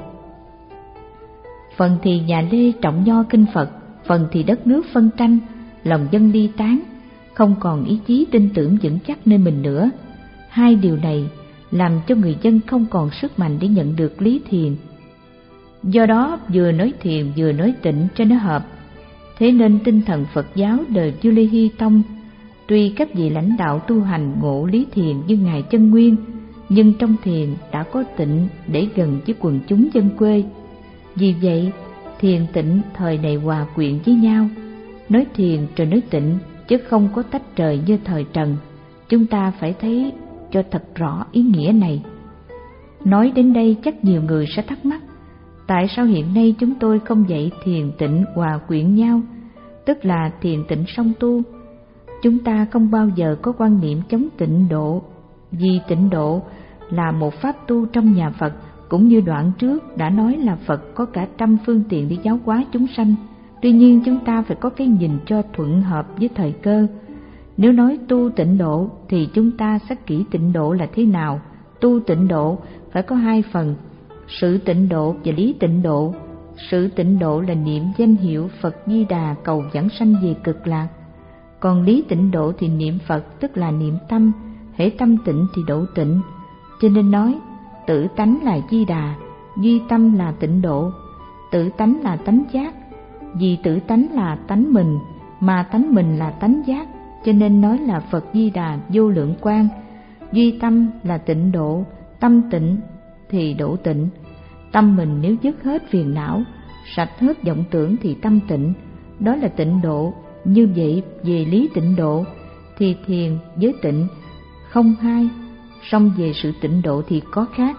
Phần thì nhà Lê trọng nho kinh Phật, phần thì đất nước phân tranh, lòng dân ly tán, không còn ý chí tin tưởng vững chắc nơi mình nữa. Hai điều này làm cho người dân không còn sức mạnh để nhận được lý thiền. Do đó vừa nói thiền vừa nói tịnh cho nó hợp. Thế nên tinh thần Phật giáo đời vua Lê Hy Tông, tuy các vị lãnh đạo tu hành ngộ lý thiền như Ngài Chân Nguyên, nhưng trong thiền đã có tịnh để gần với quần chúng dân quê. Vì vậy thiền tịnh thời này hòa quyện với nhau, nói thiền rồi nói tịnh, chứ không có tách rời như thời Trần. Chúng ta phải thấy cho thật rõ ý nghĩa này. Nói đến đây chắc nhiều người sẽ thắc mắc, tại sao hiện nay chúng tôi không dạy thiền tịnh hòa quyện nhau, tức là thiền tịnh song tu? Chúng ta không bao giờ có quan niệm chống tịnh độ, vì tịnh độ là một pháp tu trong nhà Phật, cũng như đoạn trước đã nói là Phật có cả trăm phương tiện để giáo hóa chúng sanh. Tuy nhiên chúng ta phải có cái nhìn cho thuận hợp với thời cơ. Nếu nói tu tịnh độ thì chúng ta xét kỹ tịnh độ là thế nào. Tu tịnh độ phải có hai phần: sự tịnh độ và lý tịnh độ. Sự tịnh độ là niệm danh hiệu Phật Di Đà cầu vãng sanh về cực lạc. Còn lý tịnh độ thì niệm Phật, tức là niệm tâm, hễ tâm tịnh thì độ tịnh. Cho nên nói tự tánh là Di Đà, duy tâm là tịnh độ. Tự tánh là tánh giác, vì tự tánh là tánh mình, mà tánh mình là tánh giác, cho nên nói là Phật Di Đà vô lượng quang. Duy tâm là tịnh độ, tâm tịnh thì độ tịnh. Tâm mình nếu dứt hết phiền não, sạch hết vọng tưởng thì tâm tịnh, đó là tịnh độ. Như vậy về lý tịnh độ thì thiền với tịnh không hai, song về sự tịnh độ thì có khác.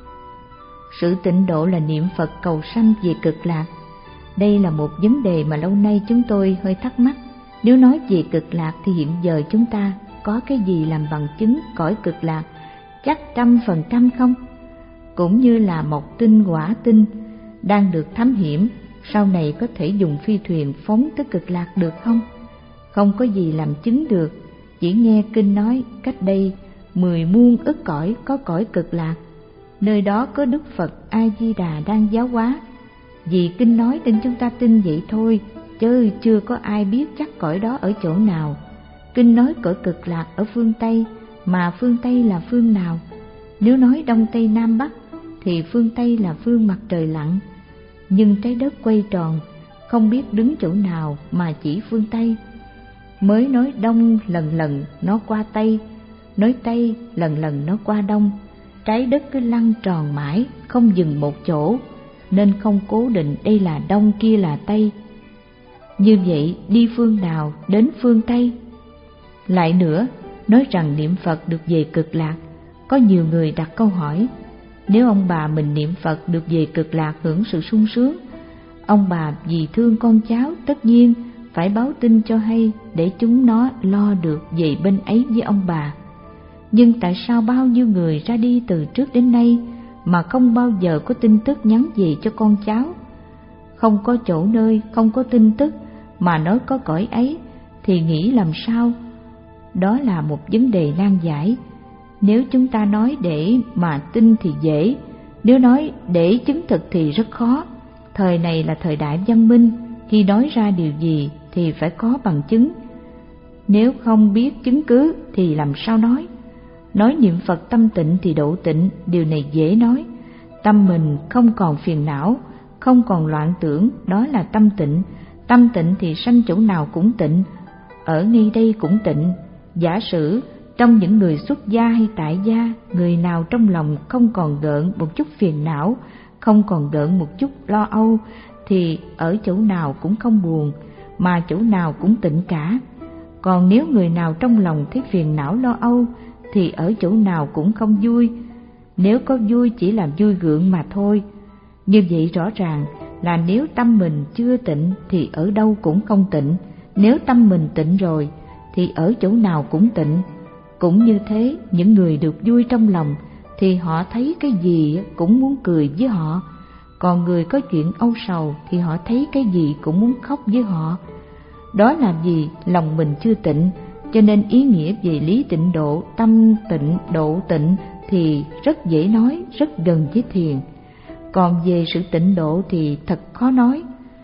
Sự tịnh độ là niệm Phật cầu sanh về cực lạc. Đây là một vấn đề mà lâu nay chúng tôi hơi thắc mắc. Nếu nói về cực lạc thì hiện giờ chúng ta có cái gì làm bằng chứng cõi cực lạc chắc trăm phần trăm không? Cũng như là mộc tinh, hỏa tinh đang được thám hiểm, sau này có thể dùng phi thuyền phóng tới cực lạc được không? Không có gì làm chứng được, chỉ nghe kinh nói cách đây mười muôn ức cõi có cõi cực lạc, nơi đó có Đức Phật A Di Đà đang giáo hóa. Vì kinh nói nên chúng ta tin vậy thôi, chứ chưa có ai biết chắc cõi đó ở chỗ nào. Kinh nói cõi cực lạc ở phương Tây, mà phương Tây là phương nào? Nếu nói Đông Tây Nam Bắc thì phương Tây là phương mặt trời lặn, nhưng trái đất quay tròn, không biết đứng chỗ nào mà chỉ phương Tây. Mới nói Đông lần lần nó qua Tây, nói Tây lần lần nó qua Đông. Trái đất cứ lăn tròn mãi, không dừng một chỗ, nên không cố định đây là Đông kia là Tây. Như vậy đi phương nào đến phương Tây? Lại nữa, nói rằng niệm Phật được về cực lạc, có nhiều người đặt câu hỏi, nếu ông bà mình niệm Phật được về cực lạc hưởng sự sung sướng, ông bà vì thương con cháu tất nhiên phải báo tin cho hay để chúng nó lo được về bên ấy với ông bà. Nhưng tại sao bao nhiêu người ra đi từ trước đến nay mà không bao giờ có tin tức nhắn về cho con cháu? Không có chỗ nơi, không có tin tức mà nói có cõi ấy thì nghĩ làm sao? Đó là một vấn đề nan giải. Nếu chúng ta nói để mà tin thì dễ, nếu nói để chứng thực thì rất khó. Thời này là thời đại văn minh, khi nói ra điều gì thì phải có bằng chứng. Nếu không biết chứng cứ thì làm sao nói? Nói niệm Phật tâm tịnh thì độ tịnh, điều này dễ nói. Tâm mình không còn phiền não, không còn loạn tưởng, đó là tâm tịnh. Tâm tịnh thì sanh chỗ nào cũng tịnh, ở ngay đây cũng tịnh. Giả sử trong những người xuất gia hay tại gia, người nào trong lòng không còn gợn một chút phiền não, không còn gợn một chút lo âu, thì ở chỗ nào cũng không buồn, mà chỗ nào cũng tịnh cả. Còn nếu người nào trong lòng thấy phiền não lo âu, thì ở chỗ nào cũng không vui, nếu có vui chỉ là vui gượng mà thôi. Như vậy rõ ràng là nếu tâm mình chưa tịnh thì ở đâu cũng không tịnh, nếu tâm mình tịnh rồi thì ở chỗ nào cũng tịnh. Cũng như thế, những người được vui trong lòng thì họ thấy cái gì cũng muốn cười với họ, còn người có chuyện âu sầu thì họ thấy cái gì cũng muốn khóc với họ. Đó là vì lòng mình chưa tịnh, cho nên ý nghĩa về lý tịnh độ, tâm tịnh, độ tịnh thì rất dễ nói, rất gần với thiền. Còn về sự tịnh độ thì thật khó nói.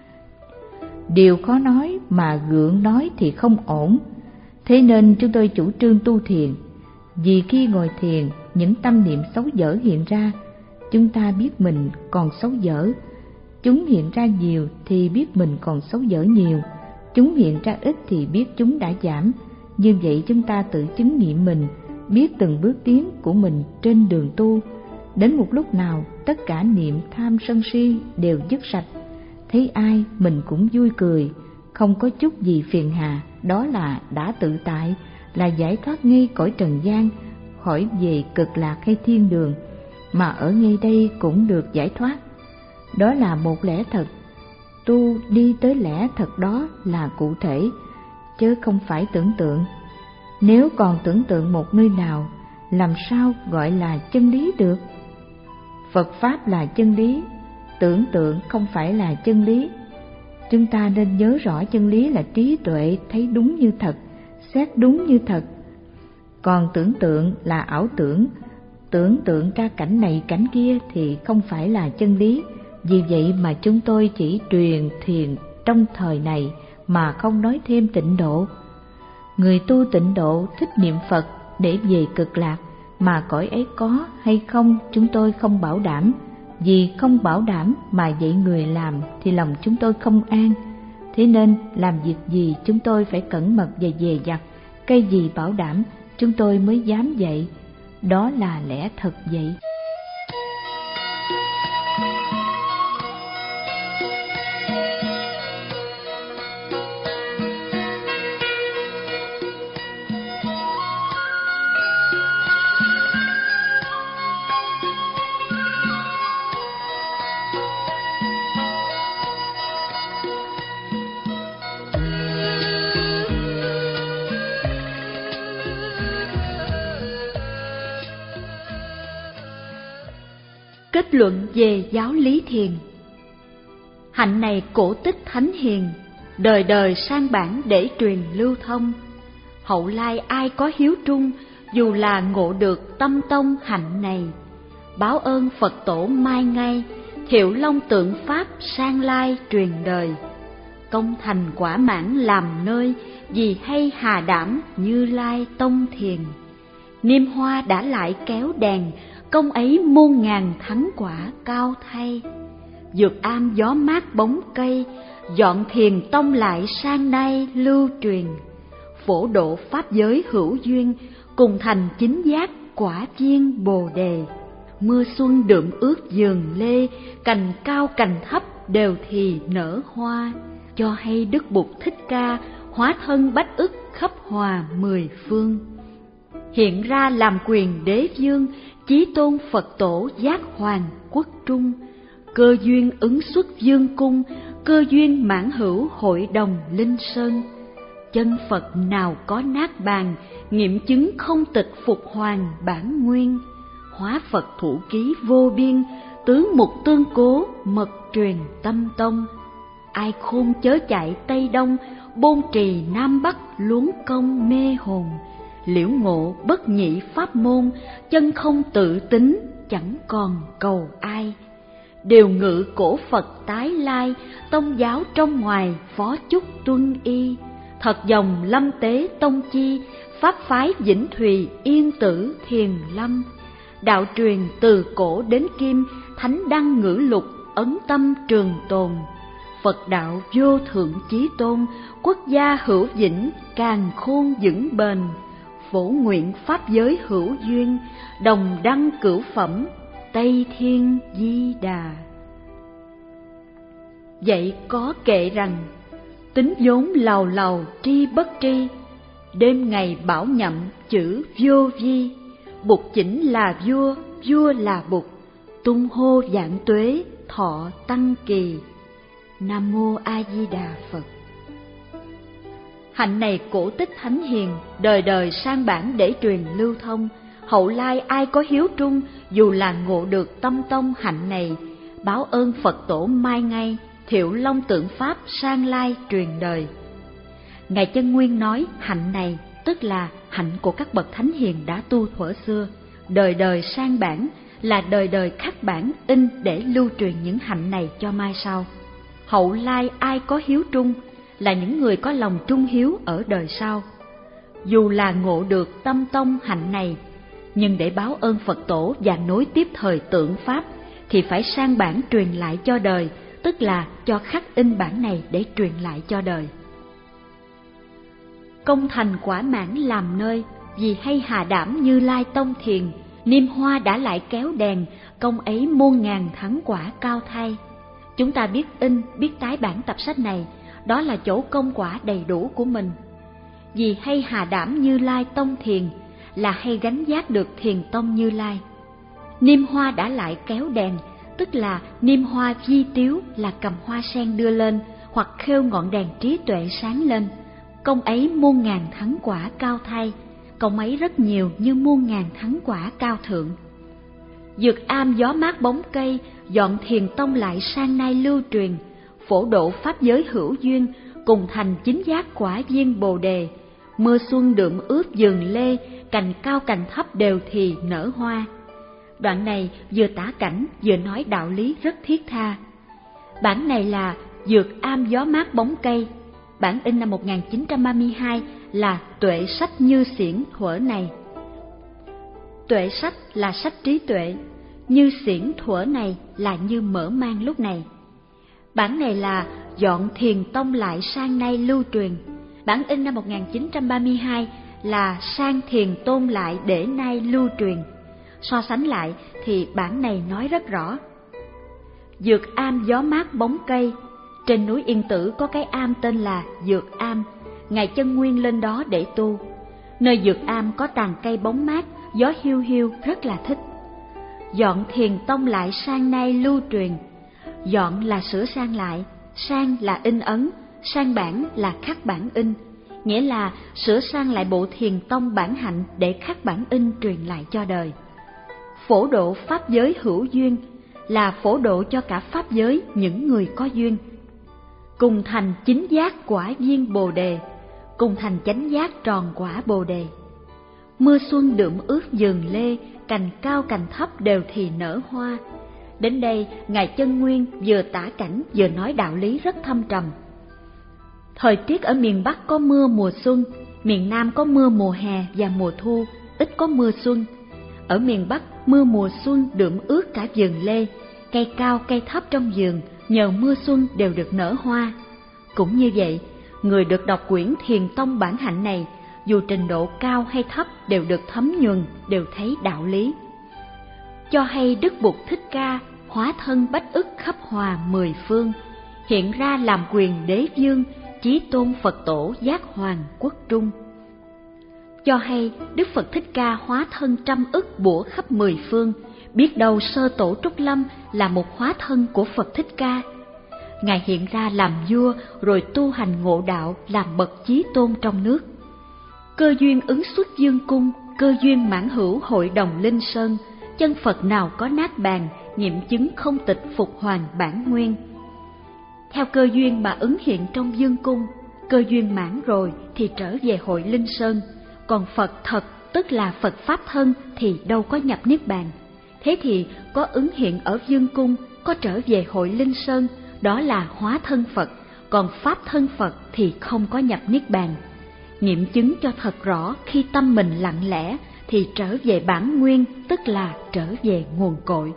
Điều khó nói mà gượng nói thì không ổn. Thế nên chúng tôi chủ trương tu thiền. Vì khi ngồi thiền, những tâm niệm xấu dở hiện ra, chúng ta biết mình còn xấu dở. Chúng hiện ra nhiều thì biết mình còn xấu dở nhiều. Chúng hiện ra ít thì biết chúng đã giảm. Như vậy chúng ta tự chứng nghiệm mình, biết từng bước tiến của mình trên đường tu. Đến một lúc nào, tất cả niệm tham sân si đều dứt sạch. Thấy ai mình cũng vui cười, không có chút gì phiền hà, đó là đã tự tại, là giải thoát ngay cõi trần gian, khỏi về cực lạc hay thiên đường, mà ở ngay đây cũng được giải thoát. Đó là một lẽ thật. Tu đi tới lẽ thật đó là cụ thể, chứ không phải tưởng tượng. Nếu còn tưởng tượng một nơi nào, làm sao gọi là chân lý được? Phật Pháp là chân lý, tưởng tượng không phải là chân lý. Chúng ta nên nhớ rõ chân lý là trí tuệ thấy đúng như thật, xét đúng như thật. Còn tưởng tượng là ảo tưởng, tưởng tượng ra cảnh này cảnh kia thì không phải là chân lý. Vì vậy mà chúng tôi chỉ truyền thiền trong thời này mà không nói thêm tịnh độ. Người tu tịnh độ thích niệm Phật để về cực lạc, mà cõi ấy có hay không chúng tôi không bảo đảm. Vì không bảo đảm mà dạy người làm thì lòng chúng tôi không an. Thế nên làm việc gì chúng tôi phải cẩn mật và dè dặt, cái gì bảo đảm chúng tôi mới dám dạy. Đó là lẽ thật vậy. Kết luận về giáo lý thiền. Hạnh này cổ tích thánh hiền, đời đời sang bản để truyền lưu thông. Hậu lai ai có hiếu trung, dù là ngộ được tâm tông hạnh này. Báo ơn Phật tổ mai ngay, Thiệu Long tượng Pháp sang lai truyền đời. Công thành quả mãn làm nơi, vì hay hà đảm Như Lai tông thiền. Niêm hoa đã lại kéo đèn, công ấy muôn ngàn thắng quả cao thay. Dược am gió mát bóng cây, dọn thiền tông lại sang nay lưu truyền. Phổ độ pháp giới hữu duyên, cùng thành chính giác quả viên bồ đề. Mưa xuân đượm ướt vườn lê, cành cao cành thấp đều thì nở hoa. Cho hay Đức Bụt Thích Ca hóa thân bách ức khắp hòa mười phương. Hiện ra làm quyền đế vương, chí tôn Phật tổ giác hoàng quốc trung. Cơ duyên ứng xuất dương cung, cơ duyên mãn hữu hội đồng linh sơn. Chân Phật nào có nát bàn, nghiệm chứng không tịch phục hoàng bản nguyên. Hóa Phật thủ ký vô biên, tứ mục tương cố mật truyền tâm tông. Ai khôn chớ chạy Tây Đông, bôn trì Nam Bắc luống công mê hồn. Liễu ngộ bất nhị pháp môn, chân không tự tính chẳng còn cầu ai. Điều ngự cổ Phật tái lai, tông giáo trong ngoài phó chúc tuân y. Thật dòng lâm tế tông chi, pháp phái vĩnh thùy yên tử thiền lâm. Đạo truyền từ cổ đến kim, thánh đăng ngữ lục ấn tâm trường tồn. Phật đạo vô thượng chí tôn, quốc gia hữu vĩnh càn khôn vững bền. Phổ nguyện pháp giới hữu duyên, đồng đăng cửu phẩm Tây Thiên Di Đà. Vậy có kệ rằng, tính vốn lầu lầu tri bất tri, đêm ngày bảo nhậm chữ vô vi. Bụt chỉnh là vua, vua là Bụt, tung hô vạn tuế thọ tăng kỳ. Nam mô A Di Đà Phật. Hạnh này cổ tích thánh hiền, đời đời sang bản để truyền lưu thông. Hậu lai ai có hiếu trung, dù là ngộ được tâm tông hạnh này, báo ơn Phật tổ mai ngay, thiệu long tượng pháp sang lai truyền đời. Ngài Chân Nguyên nói hạnh này tức là hạnh của các bậc thánh hiền đã tu thuở xưa, đời đời sang bản là đời đời khắc bản in để lưu truyền những hạnh này cho mai sau. Hậu lai ai có hiếu trung là những người có lòng trung hiếu ở đời sau. Dù là ngộ được tâm tông hạnh này, nhưng để báo ơn Phật tổ và nối tiếp thời tượng pháp thì phải sang bản truyền lại cho đời, tức là cho khắc in bản này để truyền lại cho đời. Công thành quả mãn làm nơi, vì hay hà đảm Như Lai tông thiền, niêm hoa đã lại kéo đèn, công ấy muôn ngàn thắng quả cao thay. Chúng ta biết in, biết tái bản tập sách này, đó là chỗ công quả đầy đủ của mình. Vì hay hà đảm Như Lai tông thiền là hay gánh giác được thiền tông Như Lai. Niêm hoa đã lại kéo đèn, tức là niêm hoa vi tiếu là cầm hoa sen đưa lên, hoặc khêu ngọn đèn trí tuệ sáng lên. Công ấy muôn ngàn thắng quả cao thay, công ấy rất nhiều như muôn ngàn thắng quả cao thượng. Dược am gió mát bóng cây, dọn thiền tông lại sang nay lưu truyền. Phổ độ pháp giới hữu duyên, cùng thành chính giác quả viên bồ đề. Mưa xuân đượm ướt vườn lê, cành cao cành thấp đều thì nở hoa. Đoạn này vừa tả cảnh vừa nói đạo lý rất thiết tha. Bản này là Dược am gió mát bóng cây, bản in năm một nghìn chín trăm ba mươi hai, là tuệ sách Như Xiển thuở này. Tuệ sách là sách trí tuệ, Như Xiển thuở này là như mở mang lúc này. Bản này là dọn thiền tông lại sang nay lưu truyền, bản in năm một nghìn chín trăm ba mươi hai là sang thiền tôn lại để nay lưu truyền. So sánh lại thì bản này nói rất rõ. Dược am gió mát bóng cây, trên núi Yên Tử có cái am tên là Dược am, Ngài Chân Nguyên lên đó để tu. Nơi Dược am có tàn cây bóng mát, gió hiu hiu rất là thích. Dọn thiền tông lại sang nay lưu truyền. Dọn là sửa sang lại, sang là in ấn, sang bản là khắc bản in, nghĩa là sửa sang lại bộ thiền tông bản hạnh để khắc bản in truyền lại cho đời. Phổ độ pháp giới hữu duyên là phổ độ cho cả pháp giới những người có duyên. Cùng thành chính giác quả viên bồ đề, cùng thành chánh giác tròn quả bồ đề. Mưa xuân đượm ướt vườn lê, cành cao cành thấp đều thì nở hoa. Đến đây, Ngài Chân Nguyên vừa tả cảnh vừa nói đạo lý rất thâm trầm. Thời tiết ở miền Bắc có mưa mùa xuân, miền Nam có mưa mùa hè và mùa thu, ít có mưa xuân. Ở miền Bắc, mưa mùa xuân đượm ướt cả vườn lê, cây cao cây thấp trong vườn nhờ mưa xuân đều được nở hoa. Cũng như vậy, người được đọc quyển Thiền Tông bản hạnh này, dù trình độ cao hay thấp đều được thấm nhuần, đều thấy đạo lý. Cho hay Đức Bụt Thích Ca hóa thân bách ức khắp hòa mười phương, hiện ra làm quyền đế vương, chí tôn Phật tổ giác hoàng quốc trung. Cho hay Đức Phật Thích Ca hóa thân trăm ức bủa khắp mười phương, biết đâu sơ tổ Trúc Lâm là một hóa thân của Phật Thích Ca. Ngài hiện ra làm vua rồi tu hành ngộ đạo làm bậc chí tôn trong nước. Cơ duyên ứng xuất dương cung, cơ duyên mãn hữu hội đồng linh sơn, chân Phật nào có nát bàn, nhiệm chứng không tịch phục hoàn bản nguyên. Theo cơ duyên mà ứng hiện trong dương cung, cơ duyên mãn rồi thì trở về hội linh sơn, còn Phật thật tức là Phật Pháp thân thì đâu có nhập niết bàn. Thế thì có ứng hiện ở dương cung, có trở về hội linh sơn, đó là hóa thân Phật, còn Pháp thân Phật thì không có nhập niết bàn. Nghiệm chứng cho thật rõ khi tâm mình lặng lẽ thì trở về bản nguyên, tức là trở về nguồn cội.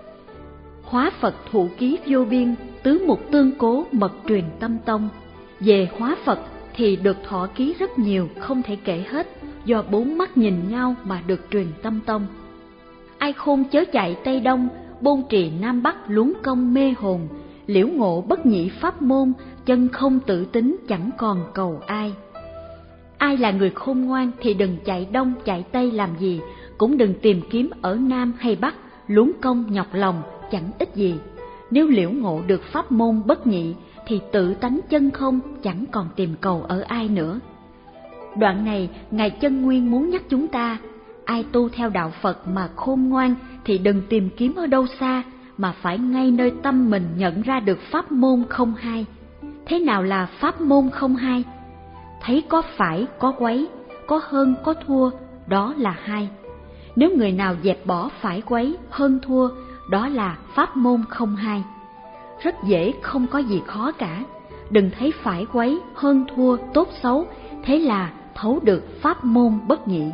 Hóa Phật thụ ký vô biên, tứ mục tương cố mật truyền tâm tông. Về hóa Phật thì được thọ ký rất nhiều, không thể kể hết, do bốn mắt nhìn nhau mà được truyền tâm tông. Ai khôn chớ chạy Tây Đông, bôn trì Nam Bắc luống công mê hồn. Liễu ngộ bất nhị pháp môn, chân không tự tính chẳng còn cầu ai. Ai là người khôn ngoan thì đừng chạy Đông chạy Tây làm gì, cũng đừng tìm kiếm ở Nam hay Bắc, luống công nhọc lòng chẳng ích gì. Nếu liễu ngộ được pháp môn bất nhị thì tự tánh chân không, chẳng còn tìm cầu ở ai nữa. Đoạn này Ngài Chân Nguyên muốn nhắc chúng ta, ai tu theo đạo Phật mà khôn ngoan thì đừng tìm kiếm ở đâu xa, mà phải ngay nơi tâm mình nhận ra được pháp môn không hai. Thế nào là pháp môn không hai? Thấy có phải, có quấy, có hơn, có thua, đó là hai. Nếu người nào dẹp bỏ phải quấy, hơn thua, đó là pháp môn không hai. Rất dễ, không có gì khó cả. Đừng thấy phải quấy, hơn thua, tốt xấu, thế là thấu được pháp môn bất nhị.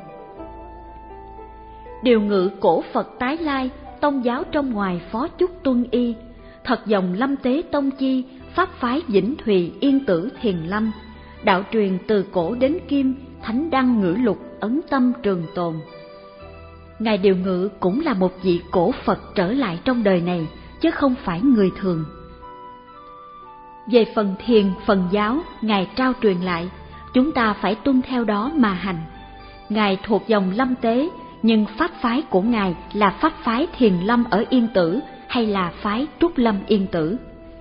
Điều ngự cổ Phật tái lai, tông giáo trong ngoài phó chúc tuân y. Thật dòng Lâm Tế Tông chi, pháp phái Vĩnh Thùy Yên Tử Thiền Lâm. Đạo truyền từ cổ đến kim, thánh đăng ngữ lục ấn tâm trường tồn. Ngài Điều Ngự cũng là một vị cổ Phật trở lại trong đời này, chứ không phải người thường. Về phần thiền, phần giáo, Ngài trao truyền lại, chúng ta phải tuân theo đó mà hành. Ngài thuộc dòng Lâm Tế, nhưng pháp phái của Ngài là pháp phái Thiền Lâm ở Yên Tử hay là phái Trúc Lâm Yên Tử.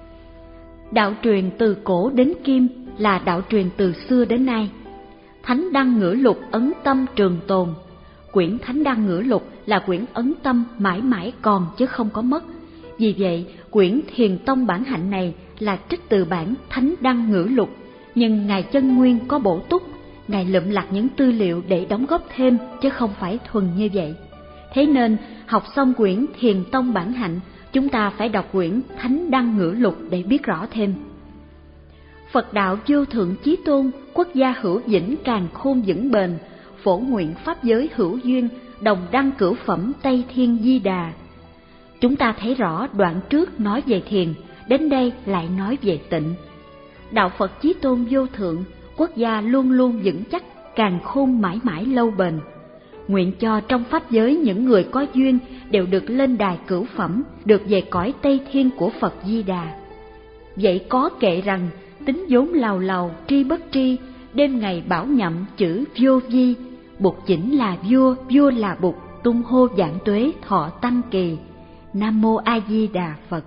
Đạo truyền từ cổ đến kim là đạo truyền từ xưa đến nay. Thánh đăng ngữ lục ấn tâm trường tồn. Quyển Thánh đăng ngữ lục là quyển ấn tâm mãi mãi còn chứ không có mất. Vì vậy, quyển Thiền Tông bản hạnh này là trích từ bản Thánh đăng ngữ lục, nhưng Ngài Chân Nguyên có bổ túc, Ngài lượm lặt những tư liệu để đóng góp thêm chứ không phải thuần như vậy. Thế nên, học xong quyển Thiền Tông bản hạnh, chúng ta phải đọc quyển Thánh đăng ngữ lục để biết rõ thêm. Phật đạo vô thượng chí tôn, quốc gia hữu vĩnh càn khôn vững bền, phổ nguyện pháp giới hữu duyên, đồng đăng cửu phẩm Tây Thiên Di Đà. Chúng ta thấy rõ đoạn trước nói về thiền, đến đây lại nói về tịnh. Đạo Phật chí tôn vô thượng, quốc gia luôn luôn vững chắc, càn khôn mãi mãi lâu bền. Nguyện cho trong pháp giới những người có duyên đều được lên đài cửu phẩm, được về cõi Tây Thiên của Phật Di Đà. Vậy có kệ rằng, tính vốn lào lào tri bất tri, đêm ngày bảo nhậm chữ vô vi, Bụt chỉnh là vua, vua là Bụt, tung hô vạn tuế thọ tăng kỳ. Nam mô A Di Đà Phật.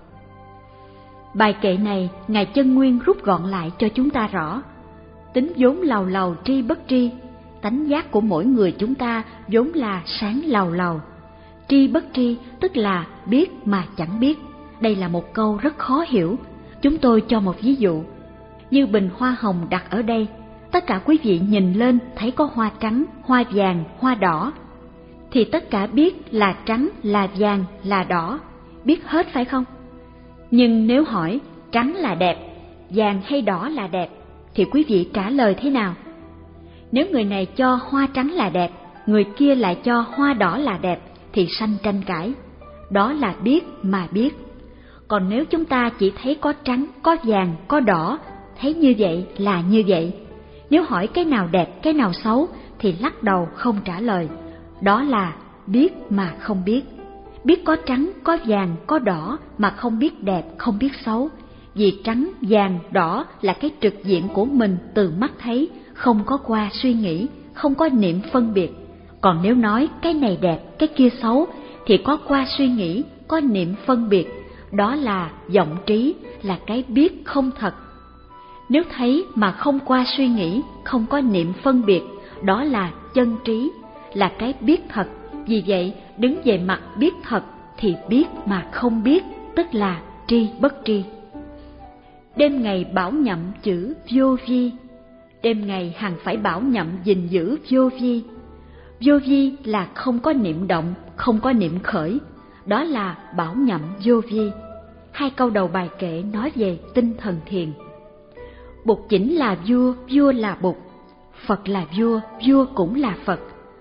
Bài kệ này Ngài Chân Nguyên rút gọn lại cho chúng ta rõ. Tính vốn lào lào tri bất tri, tánh giác của mỗi người chúng ta vốn là sáng lào lào. Tri bất tri tức là biết mà chẳng biết. Đây là một câu rất khó hiểu. Chúng tôi cho một ví dụ. Như bình hoa hồng đặt ở đây, tất cả quý vị nhìn lên thấy có hoa trắng, hoa vàng, hoa đỏ, thì tất cả biết là trắng, là vàng, là đỏ, biết hết phải không? Nhưng nếu hỏi trắng là đẹp, vàng hay đỏ là đẹp, thì quý vị trả lời thế nào? Nếu người này cho hoa trắng là đẹp, người kia lại cho hoa đỏ là đẹp, thì sanh tranh cãi. Đó là biết mà biết. Còn nếu chúng ta chỉ thấy có trắng, có vàng, có đỏ, thấy như vậy là như vậy. Nếu hỏi cái nào đẹp, cái nào xấu thì lắc đầu không trả lời. Đó là biết mà không biết. Biết có trắng, có vàng, có đỏ mà không biết đẹp, không biết xấu. Vì trắng, vàng, đỏ là cái trực diện của mình từ mắt thấy, không có qua suy nghĩ, không có niệm phân biệt. Còn nếu nói cái này đẹp, cái kia xấu thì có qua suy nghĩ, có niệm phân biệt. Đó là vọng trí, là cái biết không thật. Nếu thấy mà không qua suy nghĩ, không có niệm phân biệt, đó là chân trí, là cái biết thật. Vì vậy, đứng về mặt biết thật thì biết mà không biết, tức là tri bất tri. Đêm ngày bảo nhậm chữ vô vi, đêm ngày hằng phải bảo nhậm gìn giữ vô vi. Vô vi là không có niệm động, không có niệm khởi, đó là bảo nhậm vô vi. Hai câu đầu bài kệ nói về tinh thần thiền. Bụt chính là vua, vua là Bụt. Phật là vua, vua cũng là Phật.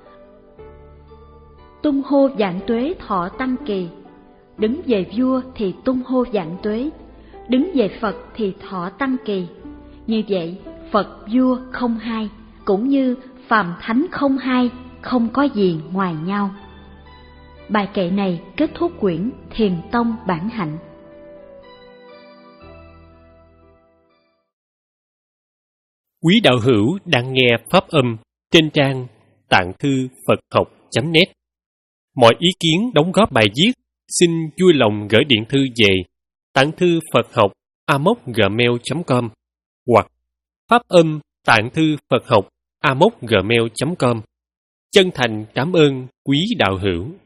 Tung hô vạn tuế thọ tăng kỳ. Đứng về vua thì tung hô vạn tuế, đứng về Phật thì thọ tăng kỳ. Như vậy, Phật vua không hai, cũng như phàm thánh không hai, không có gì ngoài nhau. Bài kệ này kết thúc quyển Thiền Tông Bản Hạnh. Quý đạo hữu đang nghe pháp âm trên trang tạng thư Phật học chấm net. Mọi ý kiến đóng góp bài viết xin vui lòng gửi điện thư về tạng thư Phật học a m o c gmail chấm com hoặc pháp âm tạng thư Phật học a m o c gmail chấm com. Chân thành cảm ơn quý đạo hữu.